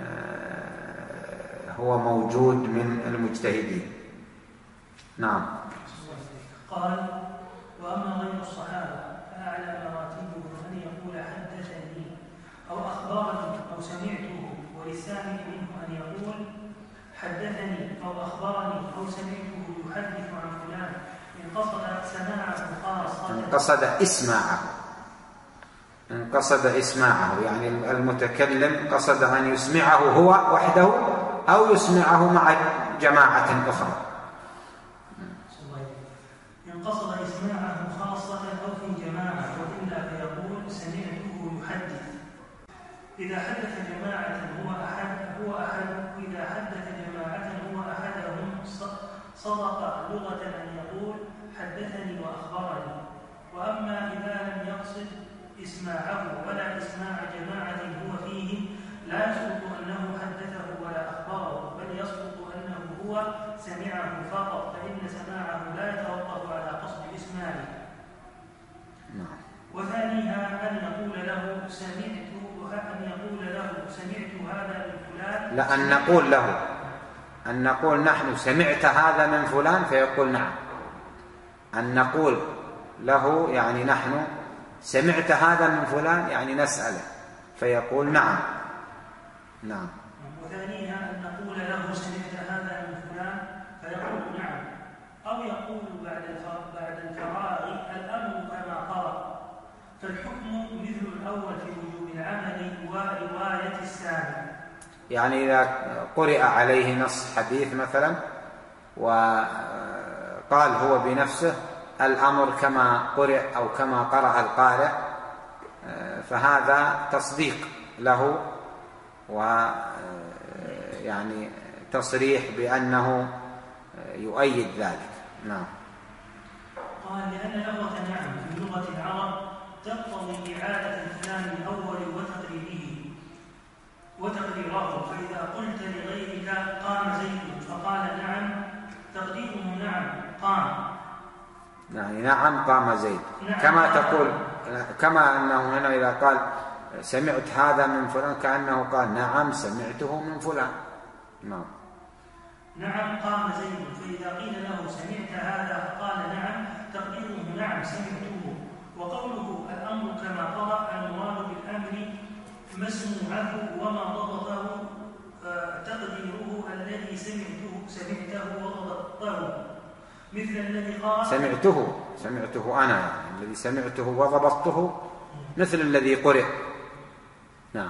هو موجود من المجتهدين. نعم.
قال وأما غير الصحابة فأعلى مراتبه أن يقول حدثني أو أخبرني أو سمعته، وللسامع منه أن يقول حدثني أو أخبرني أو سمعته يحدث عن فلان إن قصد سماعه خاصة،
إن قصد إسماعه، إن قصد إسماعه يعني المتكلم قصد أن يسمعه هو وحده أو يسمعه مع جماعة أخرى.
إن قصد إسماعه خاصة أو في جماعة، وإلا فيقول سمعته يحدث. إذا حدث جماعة هو أحد هو أحد وإذا حدث جماعة هو أحدهم صدق لغة أن يقول حدثني وأخبرني. وأما إذا لم يقصد إسماعه ولا إسماع جماعة هو فيه لا يسقط أنه حدثه ولا أخبره، بل يسقط أنه هو سمعه فقط، فإن سماعه لا يتوقف على قصد إسماعه. وثانيها أن نقول له سمعت أن يقول له سمعت هذا من فلان.
لا، أن نقول له، أن نقول نحن سمعت هذا من فلان فيقول نعم. أن نقول له يعني نحن سمعت هذا من فلان يعني نسأله فيقول نعم. نعم.
وثانيها أن نقول له سمعت هذا من فلان فيقول نعم، أو يقول بعد بعد الفراغ الأمر كما قرأ، فالحكم مثل الأول في وجوب العمل ورواية السامع.
يعني إذا قرئ عليه نص حديث مثلا وقال هو بنفسه الأمر كما قرئ أو كما قرأ القارئ، فهذا تصديق له ويعني تصريح بأنه يؤيد ذلك. نعم.
قال لأن لغة نعم في لغة العرب تقتضي إعادة الكلام الأول وتقريره وتقريره، فإذا قلت لغيرك قام زيد فقال نعم تقديره نعم قام،
يعني نعم قام زيد.
نعم
كما
قام.
تقول كما أنه هنا إذا قال سمعت هذا من فلان كأنه قال نعم سمعته من فلان. نعم.
نعم قام زيد، فإذا قيل له سمعت هذا فقال نعم تقديره نعم سمعته. وقوله الأمر كما قرأ المراد بالأمر مسموعه وما ضبطه تقديره الذي سمعته سمعته وضبطته، مثل الذي قال
سمعته سمعته أنا، يعني الذي سمعته وضبطته مثل الذي قرئ. نعم.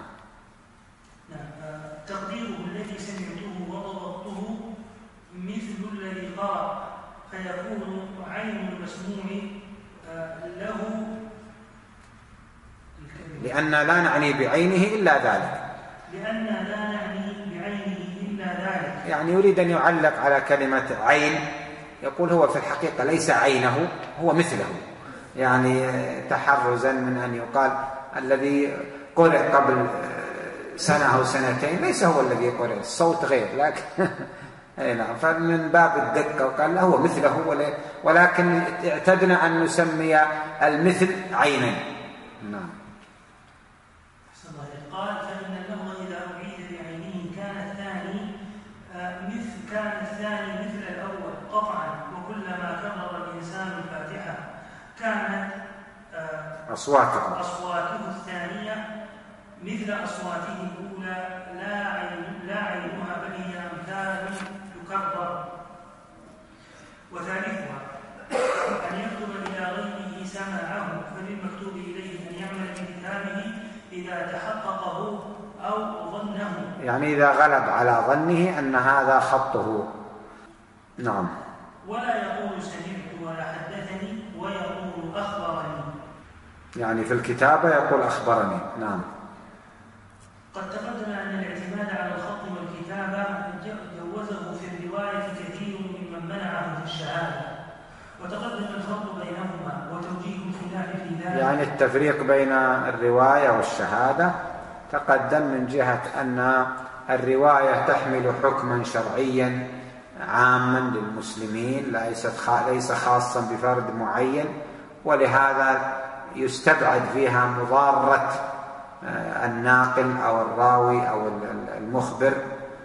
تقديره الذي سمعته وضبطته مثل الذي قرأ، فيكون عين المسموع له،
لأن لا نعني بعينه إلا ذلك
لأن لا نعني بعينه إلا ذلك
يعني يريد أن يعلق على كلمة عين، يقول هو في الحقيقة ليس عينه، هو مثله، يعني تحرزا من أن يقال الذي قرئ قبل سنة أو سنتين ليس هو الذي قرئ، الصوت غير، لكن نعم، فمن باب الدقة وقال له هو مثله، ولكن اعتدنا أن نسمي المثل عينا. نعم.
قال فإن اللفظ إذا أعيد بعينه كان الثاني مثل كان الثاني مثل الأول قطعا، وكلما كرر الإنسان الفاتحة كانت
أصواته
أصواته الثانية مثل أصواته الأولى لا عين لا عينها بل هي أمثال تكرر. وثالثها أن يكتب إلى غيره سماعه، فللمكتوب إليه أن يعمل بكتابه إذا تحققه أو ظنه،
يعني إذا غلب على ظنه أن هذا خطه. نعم.
ولا يقول سمعت ولا حدثني ويقول أخبرني،
يعني في الكتابة يقول أخبرني. نعم.
قد تقدم أن الاعتماد على الخط والكتابة جوزه في الرواية كثير ممن منعه في الشهادة، وتقدم الفرق بينهما وتوجيه الخلاف في ذلك.
يعني التفريق بين الرواية والشهادة تقدم من جهة أن الرواية تحمل حكما شرعيا عاما للمسلمين ليس خاصا بفرد معين، ولهذا يستبعد فيها مضارة الناقل أو الراوي أو المخبر،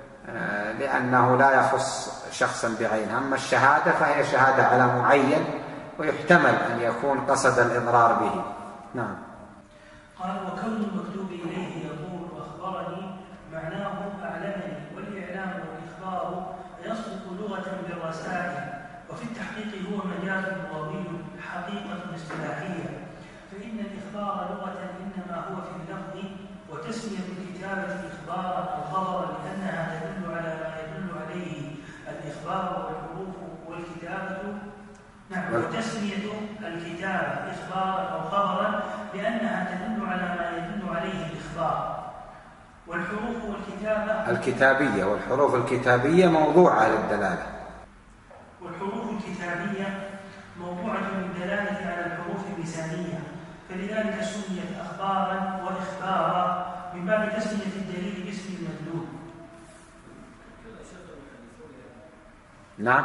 لأنه لا يخص شخصا بعينه. أما الشهادة فهي شهادة على معين ويحتمل أن يكون قصد الإضرار به. نعم.
قال وكون المكتوب إليه يقول أخبرني معناه أعلمني، والإعلام والإخبار يصدق لغة بالرسائل، وفي التحقيق هو مجاز لغوي حقيقة اصطلاحية، فإن الإخبار لغة إنما هو في اللفظ، وتسمية الكتابة إخبارا أو خبرا لأنها تدل على ما يدل عليه الإخبار والحروف والكتابة. نعم. وتسمية الكتابة إخبارا أو خبرا لأنها تدل على ما يدل عليه الإخبار، والحروف والكتابة
الكتابية والحروف الكتابية موضوعة للدلالة،
والحروف الكتابية موضوعة للدلالة على الحروف اللسانية، فلذلك سميت أخبارا وإخبارا من باب تسمية الدليل باسم المدلول.
نعم.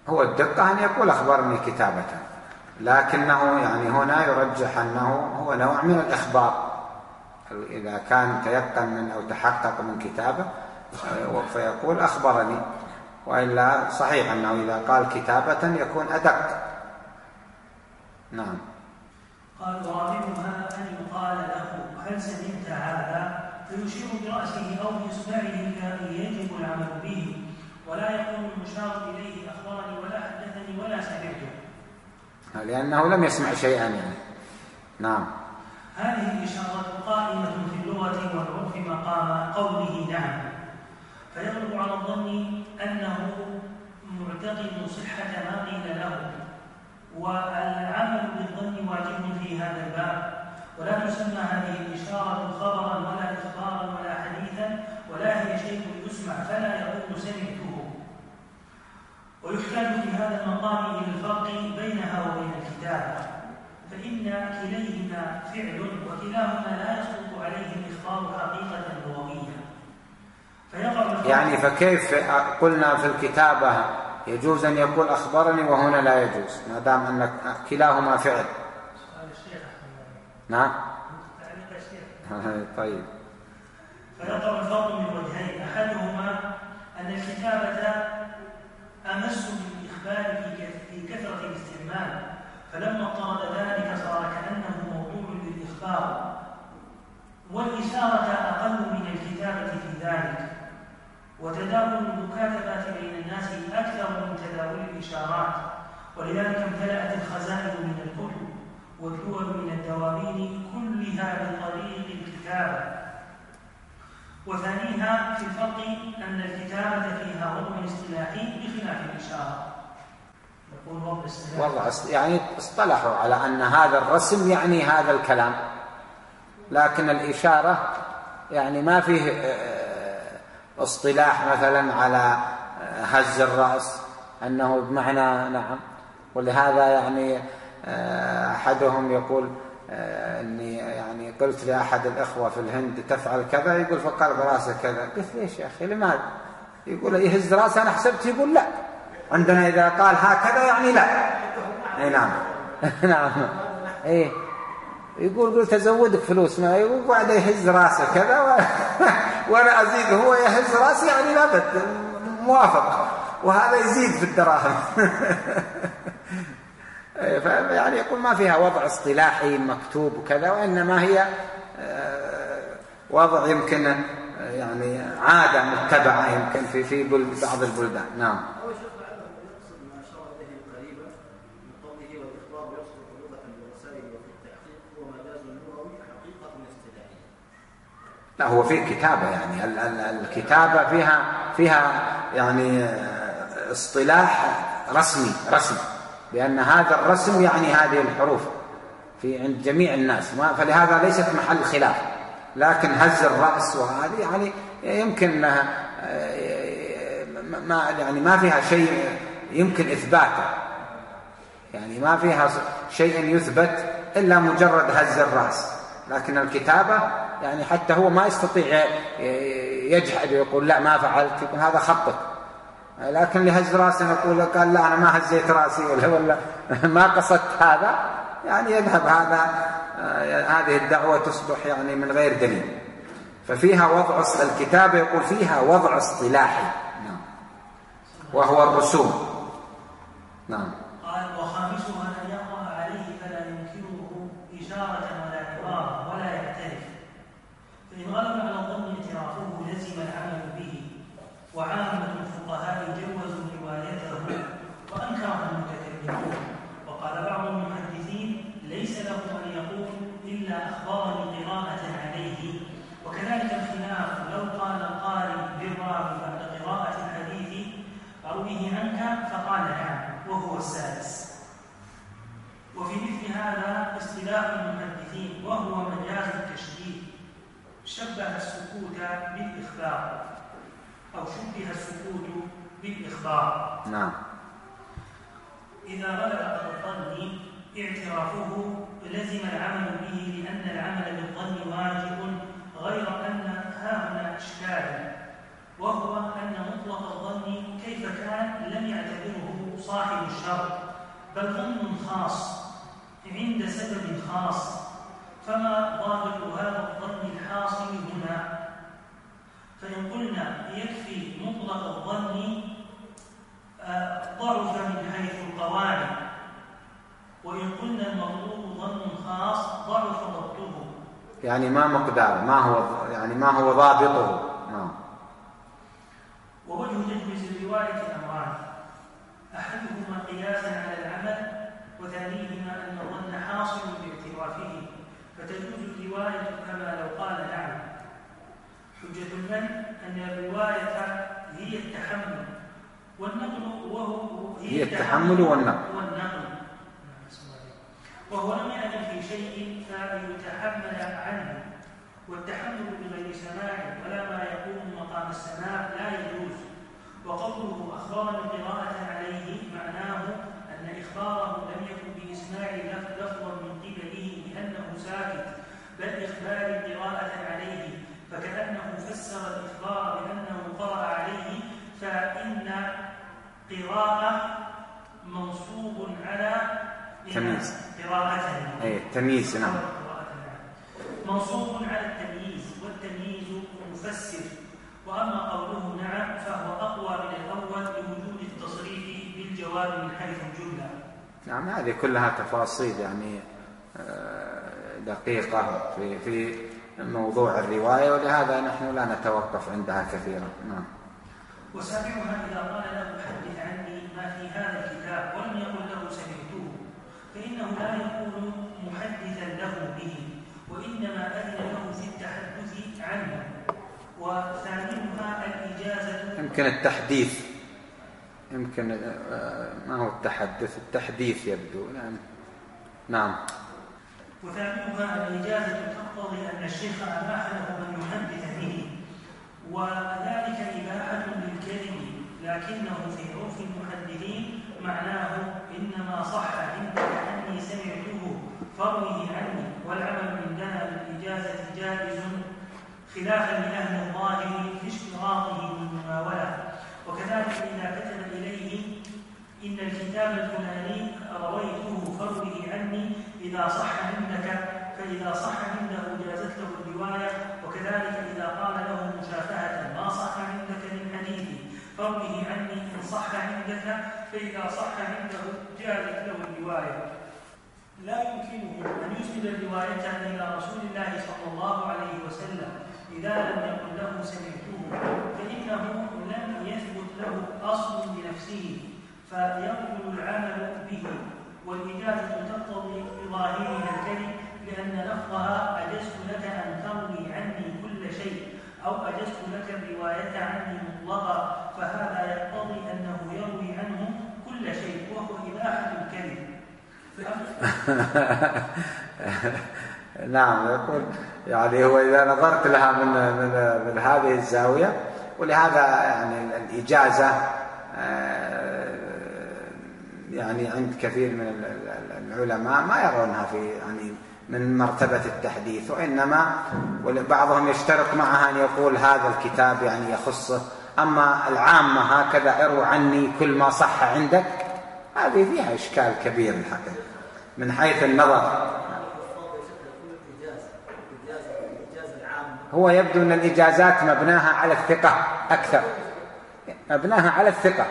هو الدقة أن يقول أخبرني كتابة، لكنه يعني هنا يرجح أنه هو نوع من الإخبار، إذا كان تيقن من أو تحقق من كتابة فيقول أخبرني، وإلا صحيح أنه إذا قال كتابة يكون أدق. نعم.
قال ورابعها أن يقال له هل سمعت هذا فيشير برأسه أو بإصبعه يجب العمل به، ولا يكون المشار إليه أخبرني ولا حدثني ولا سمعته،
لأنه لم يسمع شيئا يعني. نعم.
هذه الإشارة قائمة في اللغة والعرف مقام قوله نعم، فيغلب على الظن أنه معتقد صحة ما قيل له، والعمل بالظن واجب في هذا الباب، ولا تسمى هذه الإشارة خبرا ولا إخبارا ولا حديثا، ولا هي شيء يسمع فلا يقول سمعته. ويحتاج في هذا المقام إلى الفرق بينها وبين الكتابة، فإن كليهما فعل وكلاهما لا يسقط عليه الإخبار حقيقة لغوية، فيقع
يعني فكيف قلنا في الكتابة يجوز أن يقول أخبرني وهنا لا يجوز ما دام أن كلاهما فعل؟ نعم. طيب.
فيقع الفرق من وجهين، أحدهما أن الكتابة أمس بالإخبار في كثرة الاستعمال، فلما اضطرد ذلك صار كأنه موضوع للإخبار، والإشارة أقل من الكتابة في ذلك، وتداول المكاتبات بين الناس أكثر من تداول الإشارات، ولذلك امتلأت الخزائن من الكتب والدول من الدواوين كلها بطريق الكتابة. وثانيها في الفرق أن الكتابة فيها وضع اصطلاحي بخلاف الإشارة. يقول وضع اصطلاحي
والله يعني اصطلحوا على أن هذا الرسم يعني هذا الكلام، لكن الإشارة يعني ما فيه اصطلاح مثلا على هز الرأس أنه بمعنى نعم، ولهذا يعني أحدهم يقول أني يعني قلت لأحد الأخوة في الهند تفعل كذا، يقول فقلب رأسه كذا، قلت ليش يا أخي لماذا؟ يقول يهز رأسه، أنا حسبت يقول لا، عندنا إذا قال هكذا يعني لا. أي نعم. نعم. إيه يقول قلت أزودك فلوس، ما يقول قاعد يهز رأسه كذا و... وأنا أزيد، هو يهز رأسه يعني لا بد موافقة، وهذا يزيد في الدراهم. يعني يقول ما فيها وضع اصطلاحي مكتوب وكذا، وإنما هي وضع يمكن يعني عادة متبعة يمكن في في بعض البلدان. نعم. لا هو في كتابة، يعني الكتابة فيها فيها يعني اصطلاح رسمي رسمي بأن هذا الرسم يعني هذه الحروف في عند جميع الناس، فلهذا ليست محل خلاف. لكن هز الرأس وهذه يعني يمكن ما يعني ما فيها شيء يمكن إثباته، يعني ما فيها شيء يثبت إلا مجرد هز الرأس. لكن الكتابة يعني حتى هو ما يستطيع يجحد ويقول لا ما فعلت، يقول هذا خطك. لكن لهز رأسه نقول قال لا أنا ما هزيت رأسي ولا, ولا ما قصدت هذا، يعني يذهب هذا هذه الدعوة تصبح يعني من غير دليل. ففيها وضع الكتابة يقول فيها وضع اصطلاحي وهو الرسوم. نعم.
قال وخامسها أن يقرأ عليه فلا ينكره إشارة ولا عبارة ولا يعترف، فإن غلب على الظن اعترافه لزم العمل به، وعامة الفقهاء جوزوا روايته وأنكره المتكلمون. وقال بعض المحدثين ليس له أن يقول إلا أخبارني قراءة عليه. وكذلك الخلاف لو قال القارئ بالراوي بعد قراءة الحديث أرويه عنك فقال نعم وهو السادس. وفي مثل هذا اصطلاح المحدثين وهو مجاز التشبيه، شبه السكوت بالإخبار أو شبه السكوت بالإخبار.
نعم.
إذا غلب على الظن اعترافه لزم العمل به، لأن العمل بالظن واجب، غير أن هاهنا إشكالا، وهو أن مطلق الظن كيف كان لم يعتبره صاحب الشرط، بل ظن خاص عند سبب خاص، فما ضابط هذا الظن الحاصل هنا؟ فإن قلنا يكفي مطلق الظن ضعف من حيث القواعد، وإن قلنا المطلوب ظن خاص ضعف ضبطه.
يعني ما مقدار، ما هو يعني ما هو ضابطه. نعم.
ووجه تجويز الرواية أمران: أحدهما قياسا على العمل، وثانيهما أن الظن حاصل باعترافه، فتجوز الرواية كما لو قال نعم. حجة من أن الرواية هي التحمل والنقل، وهو
هي التحمل والنقل
والنقل وهو لم يأتي في شيء فيتحمل عنه، والتحمل بغير سماع ولا ما يقوم مقام السماع لا يجوز. وقوله أخبرني قراءة عليه معناه أن إخباره لم يكن بإسماع لفظا من قبله لأنه ساكت، بل إخبار قراءة عليه، فكأنه فسر الإخبار بأنه قرأ عليه، فإن قراءة منصوب على
تمييز
قراءته.
أي التمييز. نعم.
منصوب على التمييز، والتمييز مفسر. وأما قوله نعم فهو أقوى من الأول لوجود التصريح بالجواب من حيث الجملة.
نعم. هذه كلها تفاصيل يعني دقيقة في في موضوع الرواية، ولهذا نحن لا نتوقف عندها كثيرا. نعم.
وسابعها إذا قال له حدث عني ما في هذا الكتاب ولم يقل له سمعته، فإنه لا يكون محدثا له به، وإنما أذن له في التحدث عنه. وثانيها الإجازة.
يمكن التحديث، يمكن ما هو التحدث، التحديث يبدو. نعم. نعم.
وثانيها الإجازة تقتضي أن الشيخ أباح له أن يحدث به، وذلك إباحة للكلم، لكنه في عرف المحدثين معناه إنما صح عندك أني سمعته فروه عني، والعمل عندنا بالإجازة جائز، خلافا لأهل الظاهر في اشتراطه بالمناولة. وكذلك إذا كتب إليه إن الكتاب الفلاني رويته فروه عني إذا صح عندك، فإذا صح عنده جازت له الرواية. وكذلك إذا قال له مشافهة ما صح عندك من حديثي فروه عني إن صح عندك، فإذا صح عنده جازت له الرواية. لا يمكنه أن يسند الرواية إلى رسول الله صلى الله عليه وسلم إذا لم يقل له سمعته، فإنه لم يثبت له أصل بنفسه فيبطل العمل به. والإجازة تقتضي بظاهرها الكذب، لأن لفظها أجزت لك أن تروي عني كل شيء، أو أجزت لك الرواية عني مطلقا، فهذا يقتضي أنه يروي عنه كل شيء، وهو إباحة الكذب.
نعم. يقول يعني هو إذا نظرت لها من من, من هذه الزاوية، ولهذا يعني الإجازة يعني عند كثير من العلماء ما يرونها في يعني من مرتبة التحديث، وإنما بعضهم يشترط معها أن يقول هذا الكتاب يعني يخصه. أما العامة هكذا اروا عني كل ما صح عندك، هذه فيها إشكال كبير الحقيقة من حيث النظر. هو يبدو أن الإجازات مبناها على الثقة أكثر، مبناها على الثقة.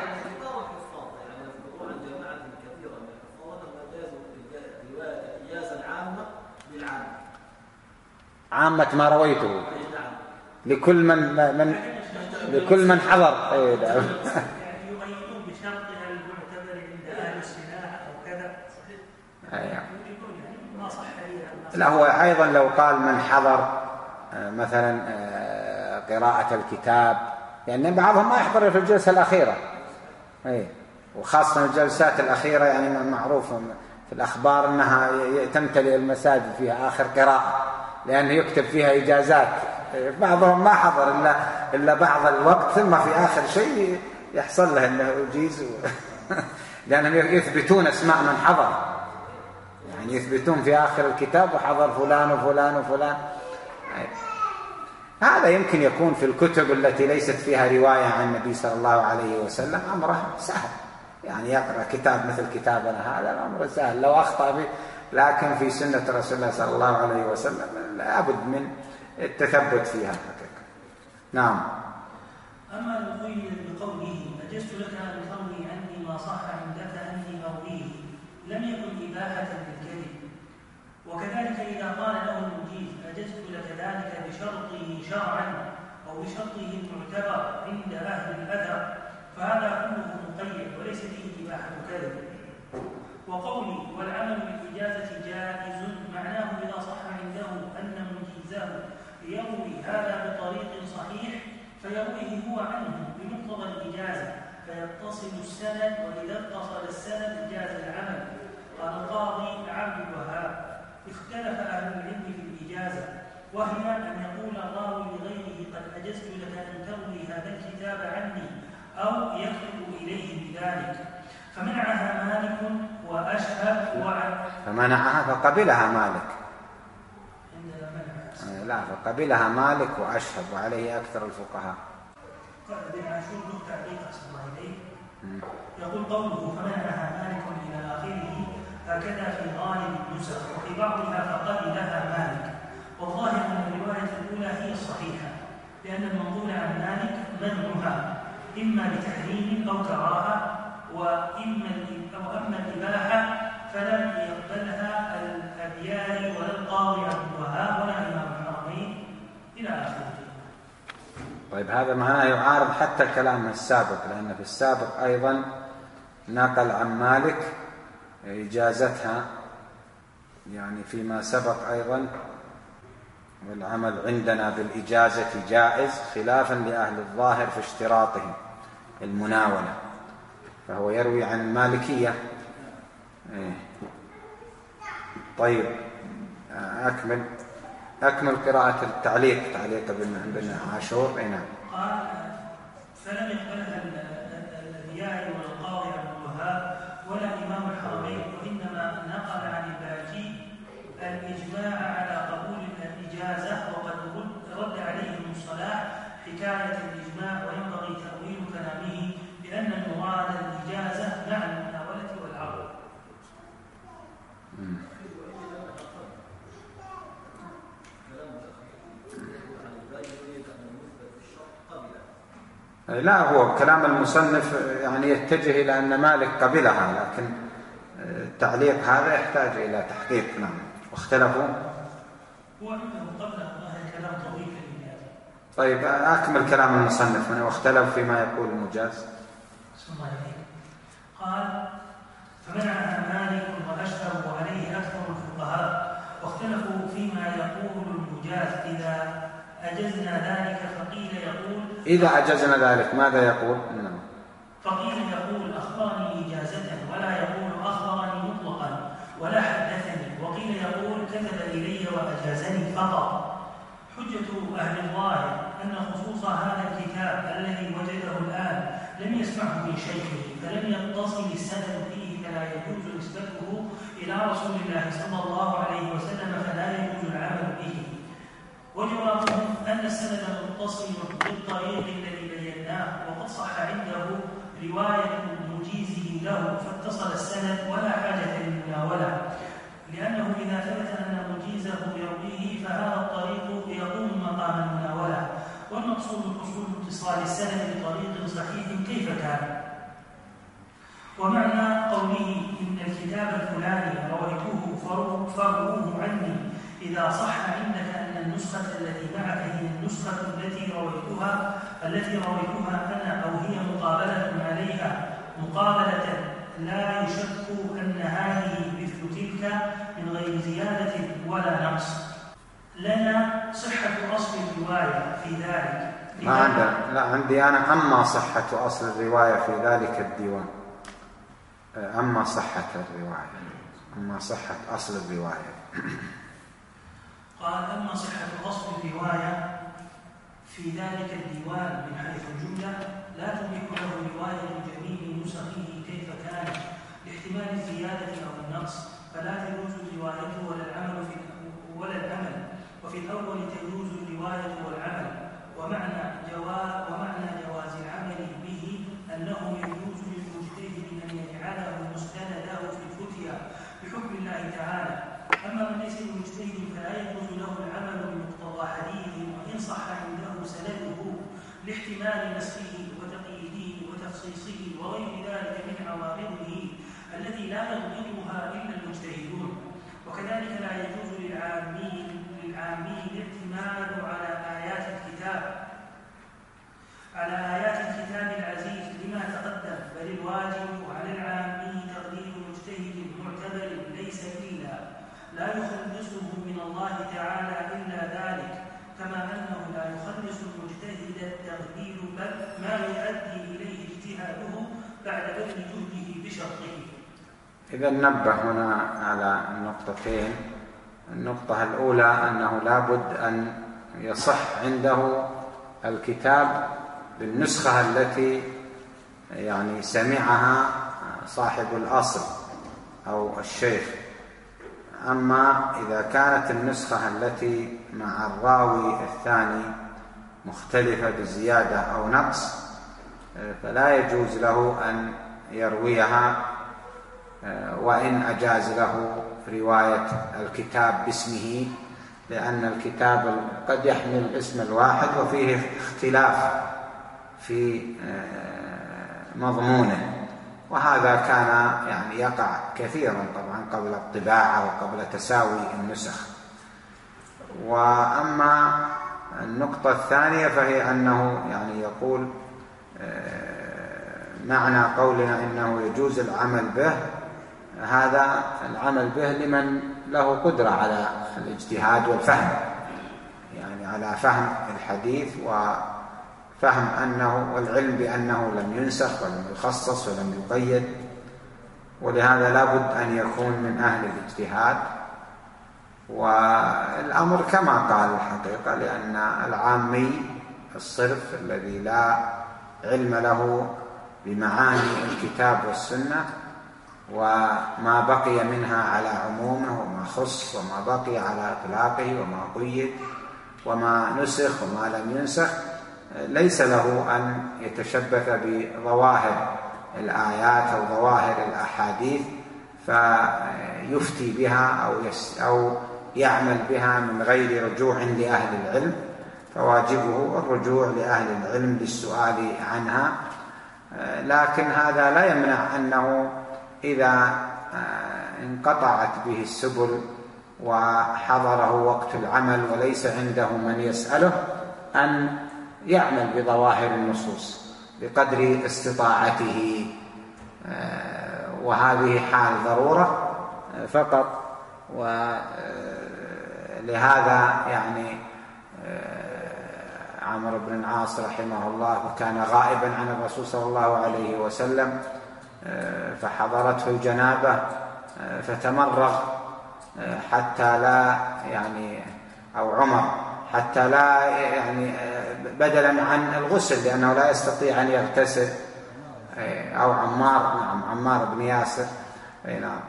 عامة ما رويته لكل من من لكل من حضر.
يعني يغيرون بشرطها المعتبر عند أهل السلاح أو كذا. صحيح. ما صح لي.
لا، هو أيضا لو قال من حضر مثلا قراءة الكتاب، لأن يعني بعضهم ما يحضر في الجلسة الأخيرة، أي وخاصة الجلسات الأخيرة يعني معروف في الأخبار أنها تمتلئ المساجد فيها آخر قراءة، لأنه يكتب فيها إجازات. بعضهم ما حضر إلا إلا بعض الوقت، ثم في آخر شيء يحصل له أنه يجيز لأنهم يثبتون أسماء من حضر، يعني يثبتون في آخر الكتاب وحضر فلان وفلان وفلان. هذا يمكن يكون في الكتب التي ليست فيها رواية عن النبي صلى الله عليه وسلم أمره سهل، يعني يقرأ كتاب مثل كتابنا هذا الأمر سهل لو أخطأ به، لكن في سنة رسول الله صلى الله عليه وسلم لابد من التثبت فيها الحقيقة. نعم.
أما القيل بقوله أجزت لك أن تروي عني ما صح عندك أني أرويه لم يكن إباحة للكذب. وكذلك إذا قال له المجيز أجزت لك ذلك بشرطه شرعا أو بشرطه المعتبر عند أهل الأثر فهذا كله مقيد وليس فيه إباحة كذب. وقولي والعمل بالإجازة جائز معناه إذا صح عنده أن مجيزه يروي هذا بطريق صحيح فيرويه هو عنه بمقتضى الإجازة فيتصل السند، وإذا اتصل السند جاز العمل. قال القاضي عبد الوهاب اختلف أهل العلم في الإجازة، وهي أن يقول الراوي لغيره قد أجزت لك أن تروي هذا الكتاب عني أو يكتب إليه بذلك، فمنعها مالك وأشهب وعن
فمنعها فقبلها مالك لا فقبلها مالك وأشهب وعليه أكثر الفقهاء.
ابن عاشور له تعليق أحسن الله إليه يقول قوله فمنعها مالك إلى آخره هكذا في غالب النسخ وفي بعضها فقبلها مالك، والظاهر أن الرواية الأولى هي الصحيحة لأن المنقول عن مالك منعها إما بتحريم أو كراهة، وإما أو أما الإباحة فلم يقبلها الأبياري ولا القاضي عبد الوهاب ولا إمام الحرمين إلى آخره.
طيب هذا معناه يعارض حتى كلام السابق، لأن في السابق أيضا نقل عن مالك إجازتها يعني فيما سبق أيضا والعمل عندنا بالإجازة جائز خلافا لأهل الظاهر في اشتراطهم المناولة، فهو يروي عن المالكية. طيب أكمل أكمل قراءة التعليق تعليق ابن عاشور. أين
قال فلم يقبلها الأبياري ولا القاضي عبد الوهاب ولا إمام الحرمين، وإنما نقل عن الباجي الإجماع على قبول الإجازة وقد رد عليهم الصلاح حكاية الإجماع، وينبغي تأويل كلامه بأن المراد الإجازة مع المناولة والعرض.
لا هو كلام المصنف يعني يتجه إلى أن مالك قبلها، لكن التعليق هذا يحتاج إلى تحقيق. نعم. واختلفوا
هو عنده قبله كلام طويل.
طيب أكمل كلام المصنف من واختلف فيما يقول المجاز.
بسم الله عليك. قال فمنعها مالك وأشهب وعليه أكثر الفقهاء، واختلفوا فيما يقول المجاز إذا أجزنا ذلك، فقيل يقول
إذا أجزنا ذلك ماذا يقول؟ نعم.
فقيل يقول أخبرني إجازة ولا يقول أخبرني مطلقا ولا حدثني، وقيل يقول كتب إلي وأجازني فقط. حجة أهل الظاهر أن خصوص هذا الكتاب الذي وجده الآن لم يسمعه من شيخه فلم يتصل السند فيه فلا يجوز نسبته إلى رسول الله صلى الله عليه وسلم فلا يجوز العمل به. وجوابهم أن السند متصل بالطريق الذي بيناه، وقد صح عنده رواية مجيزه له فاتصل السند ولا حاجة للمناولة، لأنه إذا ثبت أن مجيزه يرويه فهذا الطريق يقوم مقام المناولة، والمقصود حصول اتصال السند بطريق صحيح كيف كان. ومعنى قوله إن الكتاب الفلاني رويته فروه عني إذا صح عندك أن النسخة التي معك هي النسخة التي رويتها التي رويتها أنا أو هي مقابلة عليها مقابلة لا يشك أن هذه مثل تلك من غير زيادة ولا نقص، لنا صحة أصل الرواية في ذلك.
ما عندنا لا عندي أنا أما صحة أصل الرواية في ذلك الديوان، أما صحة الرواية أما صحة أصل الرواية.
قال أما صحة أصل الرواية في ذلك الديوان من حيث الجملة لا تملك له رواية جميع نسخه كيف كان لاحتمال الزيادة أو النقص، فلا تجوز الرواية ولا العمل في ولا العمل، وفي الأول تجوز الرواية والعمل. ومعنى جواز ومعنى جواز العمل به أنه يجوز للمجتهد أن لاحتمال نسخه وتقييده وتخصيصه وغير ذلك من عوارضه التي لا يضبطها إلا المجتهدون. وكذلك لا يجوز للعامين للعامين الاعتماد على آيات الكتاب على آيات الكتاب العزيز لما تقدم، بل الواجب على العامي تقليد مجتهد معتبر ليس إلا لا يخلصه من الله تعالى إلا ذلك، كما أنه لا يخلص المجتهد التقليد بل ما يؤدي إليه اجتهاده بعد بذل جهده بشرطه.
إذا نبه هنا على النقطتين. النقطة الأولى أنه لا بد أن يصح عنده الكتاب بالنسخة التي يعني سمعها صاحب الأصل أو الشيخ. أما إذا كانت النسخة التي مع الراوي الثاني مختلفة بزيادة أو نقص فلا يجوز له أن يرويها، وإن أجاز له رواية الكتاب باسمه، لأن الكتاب قد يحمل الاسم الواحد وفيه اختلاف في مضمونه، وهذا كان يعني يقع كثيرا طبعا قبل الطباعة وقبل تساوي النسخ. وأما النقطة الثانية فهي أنه يعني يقول معنى قولنا إنه يجوز العمل به، هذا العمل به لمن له قدرة على الاجتهاد والفهم، يعني على فهم الحديث وفهم أنه والعلم بأنه لم ينسخ ولم يخصص ولم يقيد، ولهذا لا بد أن يكون من أهل الاجتهاد. والأمر كما قال الحقيقة، لأن العامي الصرف الذي لا علم له بمعاني الكتاب والسنة وما بقي منها على عمومه وما خص وما بقي على إطلاقه وما قيد وما نسخ وما لم ينسخ، ليس له أن يتشبث بظواهر الآيات أو ظواهر الأحاديث فيفتي بها أو, يس أو يعمل بها من غير رجوع لأهل العلم، فواجبه الرجوع لأهل العلم للسؤال عنها. لكن هذا لا يمنع أنه إذا انقطعت به السبل وحضره وقت العمل وليس عنده من يسأله أن يعمل بظواهر النصوص بقدر استطاعته، وهذه حال ضرورة فقط. ولهذا يعني عمرو بن العاص رحمه الله كان غائبا عن الرسول صلى الله عليه وسلم فحضرته الجنابة فتمرغ حتى لا يعني أو عمر حتى لا يعني بدلا عن الغسل لأنه لا يستطيع أن يغتسل، أو عمار نعم عمار بن ياسر نعم،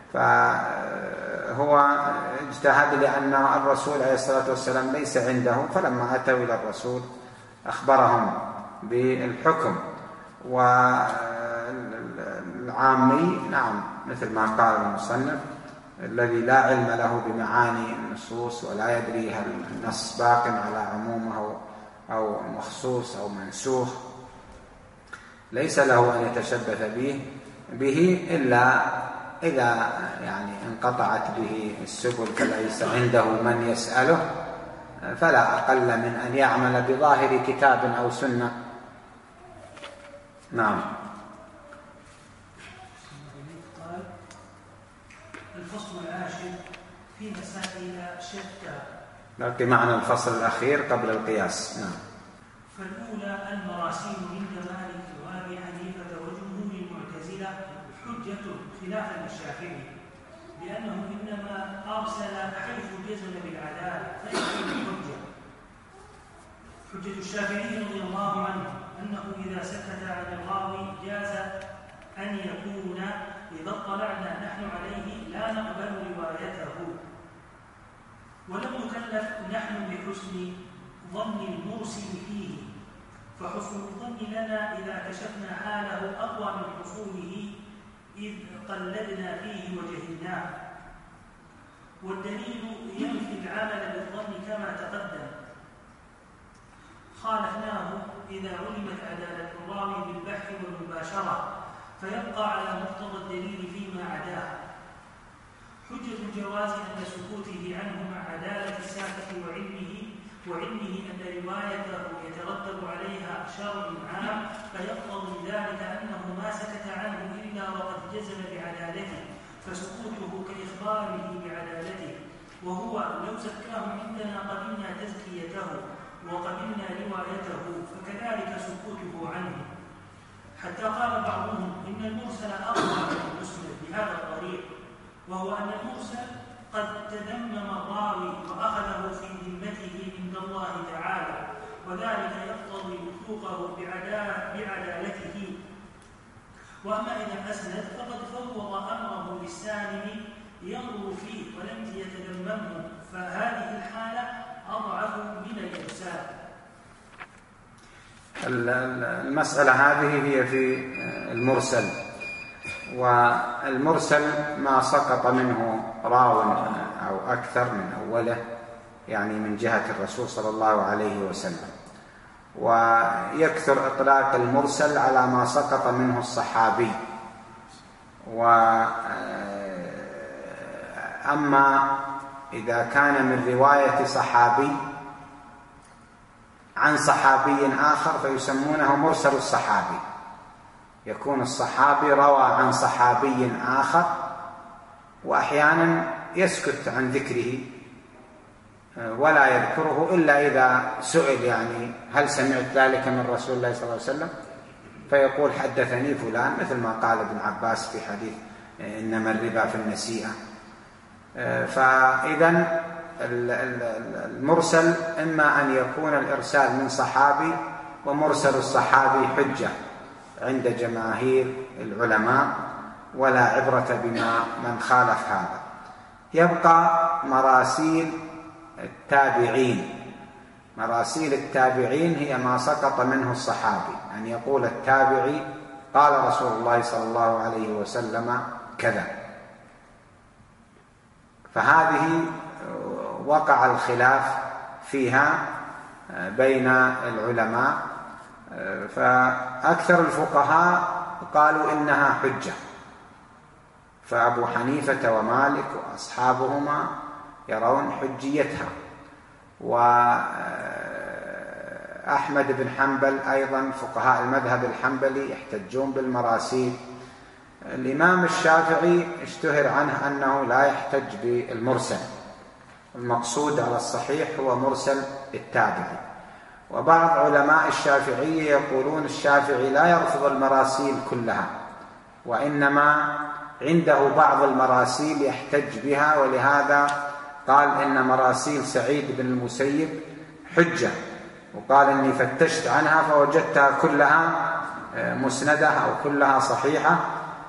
فهو اجتهد لأن الرسول عليه الصلاة والسلام ليس عنده، فلما أتوا إلى الرسول أخبرهم بالحكم. والعامي نعم مثل ما قال المصنف الذي لا علم له بمعاني النصوص ولا يدري هل النص باق على عمومه أو مخصوص أو منسوخ، ليس له أن يتشبث به به إلا إذا يعني انقطعت به السبل فليس عنده من يسأله، فلا أقل من أن يعمل بظاهر كتاب أو سنة. نعم.
الفصل العاشر في مسائل شتى.
لكن معنى الفصل الأخير قبل القياس. نعم.
فالأولى المراسيل عند مالك وأبي حنيفة وجمهور المعتزلة حجة خلافا للشافعي، لأنه إنما أرسل حيث جزم بالعدالة فيكون حجة. حجة الشافعي رضي الله عنه أنه إذا سكت عن الراوي جاز أن يكون إذا اطلعنا نحن عليه لا نقبل روايته، ولم نكلف نحن بحسن ظن المرسل فيه، فحسن الظن لنا إذا كشفنا حاله أقوى من حصوله إذ قلدنا فيه وجهلناه. والدليل ينفي العمل بالظن كما تقدم. خالفناه إذا علمت عدالة الراوي بالبحث والمباشرة، فيبقى على مقتضى الدليل فيما عداه. حجة الجواز أن سكوته عنه مع عدالة الساكت وعلمه وعلمه أن روايته يترتب عليها شر عام، فيقتضي ذلك أنه ما سكت عنه إلا وقد جزم بعدالته، فسكوته كإخباره بعدالته. وهو لو زكاه عندنا قبلنا تزكيته وقبلنا روايته، فكذلك سكوته عنه. حتى قال بعضهم إن المرسل أقوى من المسند بهذا الطريق، وهو أن المرسل قد تذمم الراوي وأخذه في ذمته عند الله تعالى، وذلك يقتضي وثوقه بعدالته. وأما إذا أسند فقد فوض أمره للسالم ينظر فيه ولم يتذممه، فهذه الحالة أضعف من الإرسال.
المسألة هذه هي في المرسل، والمرسل ما سقط منه راو أو أكثر من أوله، يعني من جهة الرسول صلى الله عليه وسلم. ويكثر إطلاق المرسل على ما سقط منه الصحابي. وأما إذا كان من رواية صحابي عن صحابي آخر فيسمونه مرسل الصحابي، يكون الصحابي روى عن صحابي آخر وأحيانا يسكت عن ذكره ولا يذكره إلا إذا سئل، يعني هل سمعت ذلك من رسول الله صلى الله عليه وسلم؟ فيقول حدثني فلان، مثل ما قال ابن عباس في حديث إنما الربا في النسيئة. فإذا المرسل إما أن يكون الإرسال من صحابي، ومرسل الصحابي حجة عند جماهير العلماء ولا عبرة بما من خالف هذا. يبقى مراسيل التابعين. مراسيل التابعين هي ما سقط منه الصحابي، أن يقول التابعي قال رسول الله صلى الله عليه وسلم كذا. فهذه وقع الخلاف فيها بين العلماء، فأكثر الفقهاء قالوا إنها حجة، فأبو حنيفة ومالك وأصحابهما يرون حجيتها، وأحمد بن حنبل أيضا فقهاء المذهب الحنبلي يحتجون بالمراسيل. الإمام الشافعي اشتهر عنه أنه لا يحتج بالمرسل، المقصود على الصحيح هو مرسل التابعي. وبعض علماء الشافعية يقولون الشافعي لا يرفض المراسيل كلها، وإنما عنده بعض المراسيل يحتج بها، ولهذا قال إن مراسيل سعيد بن المسيب حجة، وقال إني فتشت عنها فوجدتها كلها مسندة أو كلها صحيحة.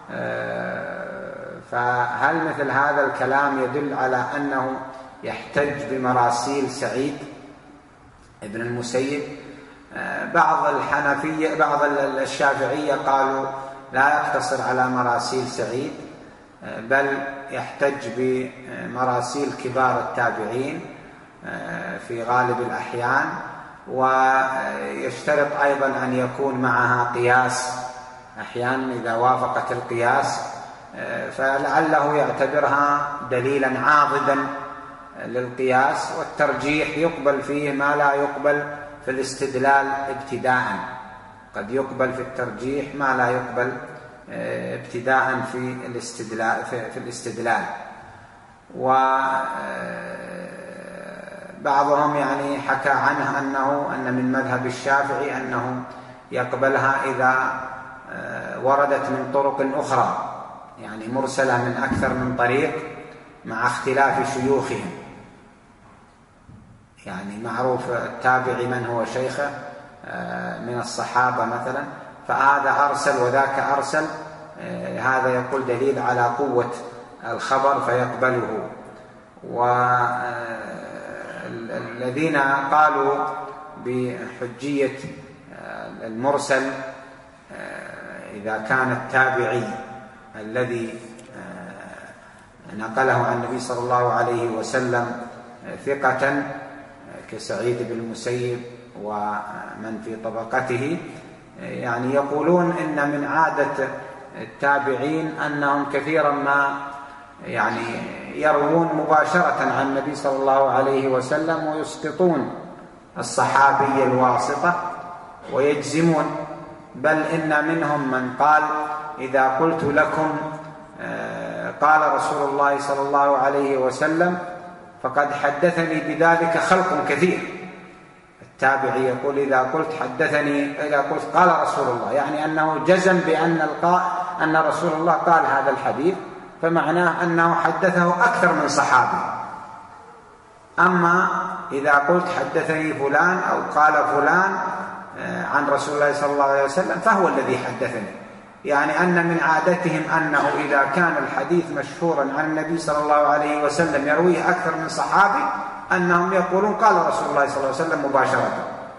فهل مثل هذا الكلام يدل على أنه يحتج بمراسيل سعيد ابن المسيب؟ بعض الحنفية بعض الشافعية قالوا لا يقتصر على مراسيل سعيد، بل يحتج بمراسيل كبار التابعين في غالب الأحيان، ويشترط أيضا أن يكون معها قياس أحيانا إذا وافقت القياس، فلعله يعتبرها دليلا عاضدا للقياس، والترجيح يقبل فيه ما لا يقبل في الاستدلال ابتداء. قد يقبل في الترجيح ما لا يقبل ابتداء في الاستدلال في الاستدلال. وبعضهم يعني حكى عنه أنه أن من مذهب الشافعي أنه يقبلها إذا وردت من طرق أخرى، يعني مرسلة من أكثر من طريق مع اختلاف شيوخهم. يعني معروف التابعي من هو شيخه من الصحابة مثلا، فهذا أرسل وذاك أرسل، هذا يقول دليل على قوة الخبر فيقبله. والذين قالوا بحجية المرسل إذا كان التابعي الذي نقله عن النبي صلى الله عليه وسلم ثقة كسعيد بن المسيب ومن في طبقته يعني يقولون إن من عادة التابعين أنهم كثيرا ما يعني يروون مباشرة عن النبي صلى الله عليه وسلم ويسقطون الصحابي الواسطة ويجزمون، بل إن منهم من قال إذا قلت لكم قال رسول الله صلى الله عليه وسلم فقد حدثني بذلك خلق كثير. التابعي يقول إذا قلت حدثني إذا قلت قال رسول الله، يعني أنه جزم بأن القائل أن رسول الله قال هذا الحديث، فمعناه أنه حدثه أكثر من صحابي. أما إذا قلت حدثني فلان أو قال فلان عن رسول الله صلى الله عليه وسلم فهو الذي حدثني، يعني أن من عادتهم أنه إذا كان الحديث مشهورا عن النبي صلى الله عليه وسلم يرويه أكثر من صحابي أنهم يقولون قال رسول الله صلى الله عليه وسلم مباشرة.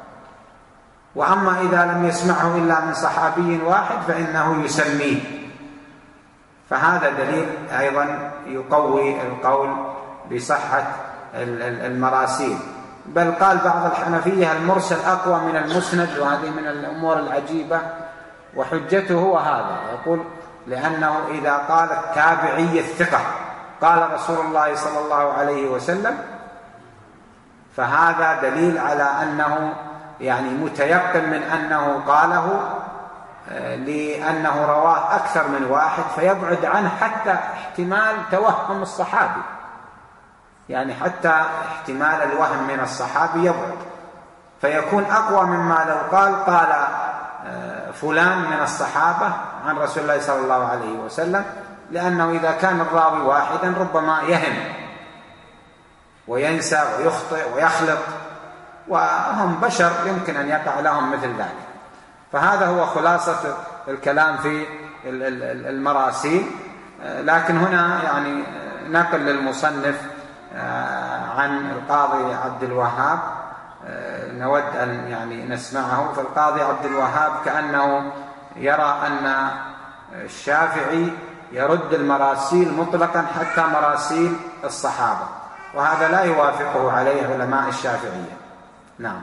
وأما إذا لم يسمعه إلا من صحابي واحد فإنه يسميه. فهذا دليل أيضا يقوي القول بصحة المراسيل. بل قال بعض الحنفية المرسل أقوى من المسند، وهذه من الأمور العجيبة. وحجته هو هذا، يقول لأنه إذا قال التابعي الثقة قال رسول الله صلى الله عليه وسلم فهذا دليل على أنه يعني متيقن من أنه قاله، لأنه رواه أكثر من واحد، فيبعد عنه حتى احتمال توهم الصحابي، يعني حتى احتمال الوهم من الصحابي يبعد، فيكون أقوى مما لو قال قال فلان من الصحابة عن رسول الله صلى الله عليه وسلم، لأنه إذا كان الراوي واحدا ربما يهم وينسى ويخطئ ويخلط، وهم بشر يمكن أن يقع لهم مثل ذلك. فهذا هو خلاصة الكلام في المراسيل. لكن هنا يعني نقل للمصنف عن القاضي عبد الوهاب نود أن يعني نسمعه. فالقاضي عبد الوهاب كأنه يرى أن الشافعي يرد المراسيل مطلقا حتى مراسيل الصحابة، وهذا لا يوافقه عليه علماء الشافعية. نعم.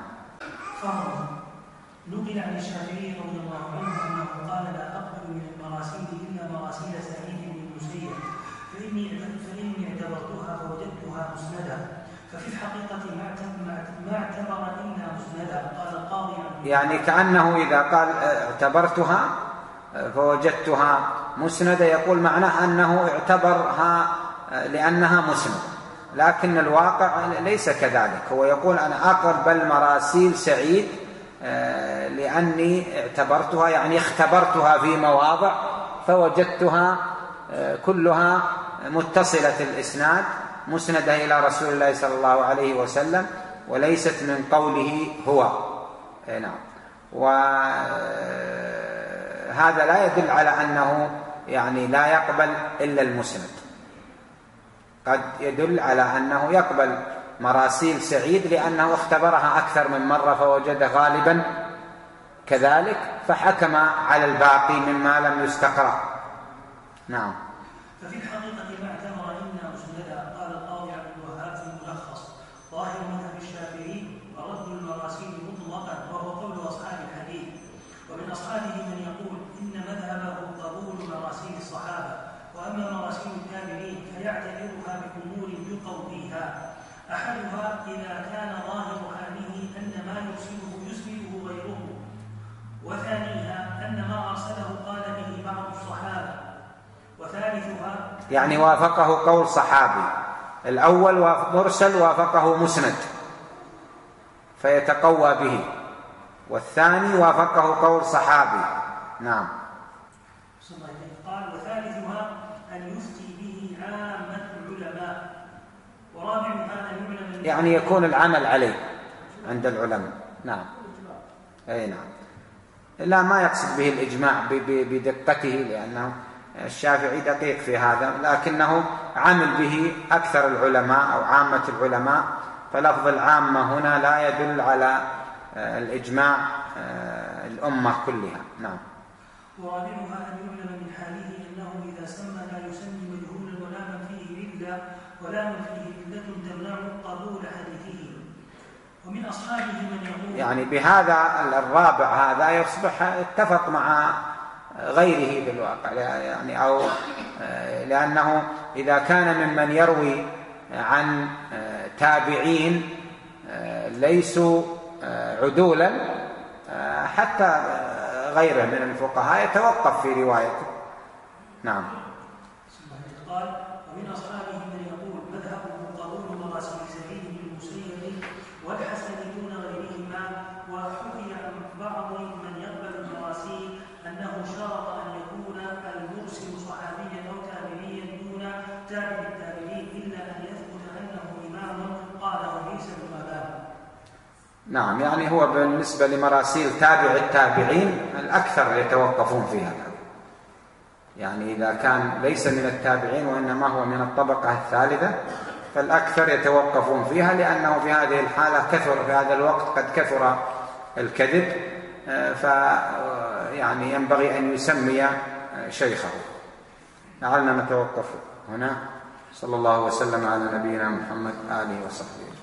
نقل عن الشافعي رضي الله عنه أنه قال لا أقبل من المراسيل إلا مراسيل سعيد بن المسيب فإني فإني اعتبرتها فوجدتها مسندا، ففي الحقيقة ما اعتبر إلا مسندا. قال القاضي
يعني كأنه إذا قال اعتبرتها فوجدتها مسندا يقول معناه أنه اعتبرها لأنها مسند، لكن الواقع ليس كذلك. هو يقول أنا أقبل مراسيل سعيد لأني اعتبرتها يعني اختبرتها في مواضع فوجدتها كلها متصلة الإسناد مسندة إلى رسول الله صلى الله عليه وسلم وليست من قوله هو. نعم. وهذا لا يدل على أنه يعني لا يقبل إلا المسند، قد يدل على أنه يقبل مراسيل سعيد لأنه اختبرها أكثر من مرة فوجد غالبا كذلك فحكم على الباقي مما لم يستقرأ. نعم.
ففي الحقيقة ما اعتبر إلا مسندا. قال القاضي عبد الوهاب في الملخص ظاهر مذهب الشافعي ورد المراسيل مطلقا وهو قول أصحاب الحديث، ومن أصحابه من يقول إن مذهبه قبول مراسيل الصحابة، وأما مراسيل التابعين فيعتبرها بأمور يقويها. أحدها إذا كان ظاهر حاله أن ما يرسله يسنده غيره، وثانيها أن ما أرسله قال به بعض الصحابة، وثالثها
يعني وافقه قول صحابي. الأول مرسل وافقه مسند فيتقوى به، والثاني وافقه قول صحابي. نعم.
قال وثالثها أن يفتي به عامة العلماء، ورابعها أن يعلم
يعني يكون العمل عليه عند العلماء. نعم. أي نعم. لا ما يقصد به الإجماع بدقته، لأنه الشافعي دقيق في هذا، لكنه عمل به أكثر العلماء أو عامة العلماء، فلفظ العامة هنا لا يدل على الإجماع الأمة كلها. نعم.
ورابعها أن يعلم من حاله أنه إذا سمى لا يسمي مجهولا ولا من فيه علة ولا من فيه علة تمنع قبول حديثه. ومن أصحابه من يقول
يعني بهذا الرابع هذا يصبح اتفق مع غيره بالواقع، يعني أو لأنه إذا كان ممن يروي عن تابعين ليسوا عدولا حتى غيره من الفقهاء يتوقف في روايته. نعم.
قال ومن أصحابه من يقول مذهبه قبول مراسيل سعيد بن المسيب والحسن دون غيرهما، وحكي عن بعض من يقبل المراسيل أنه شرط أن يكون المرسل صحابيا أو تابعيا دون تابع التابعين إلا أن يثبت أنه إمام قال وليس بغباء.
نعم، يعني هو بالنسبة لمراسيل تابع التابعين الأكثر يتوقفون فيها، يعني إذا كان ليس من التابعين وإنما هو من الطبقة الثالثة فالأكثر يتوقفون فيها، لأنه في هذه الحالة كثر في هذا الوقت قد كثر الكذب، فيعني ينبغي أن يسمي شيخه. لعلنا نتوقف هنا. صلى الله وسلم على نبينا محمد آله وصحبه.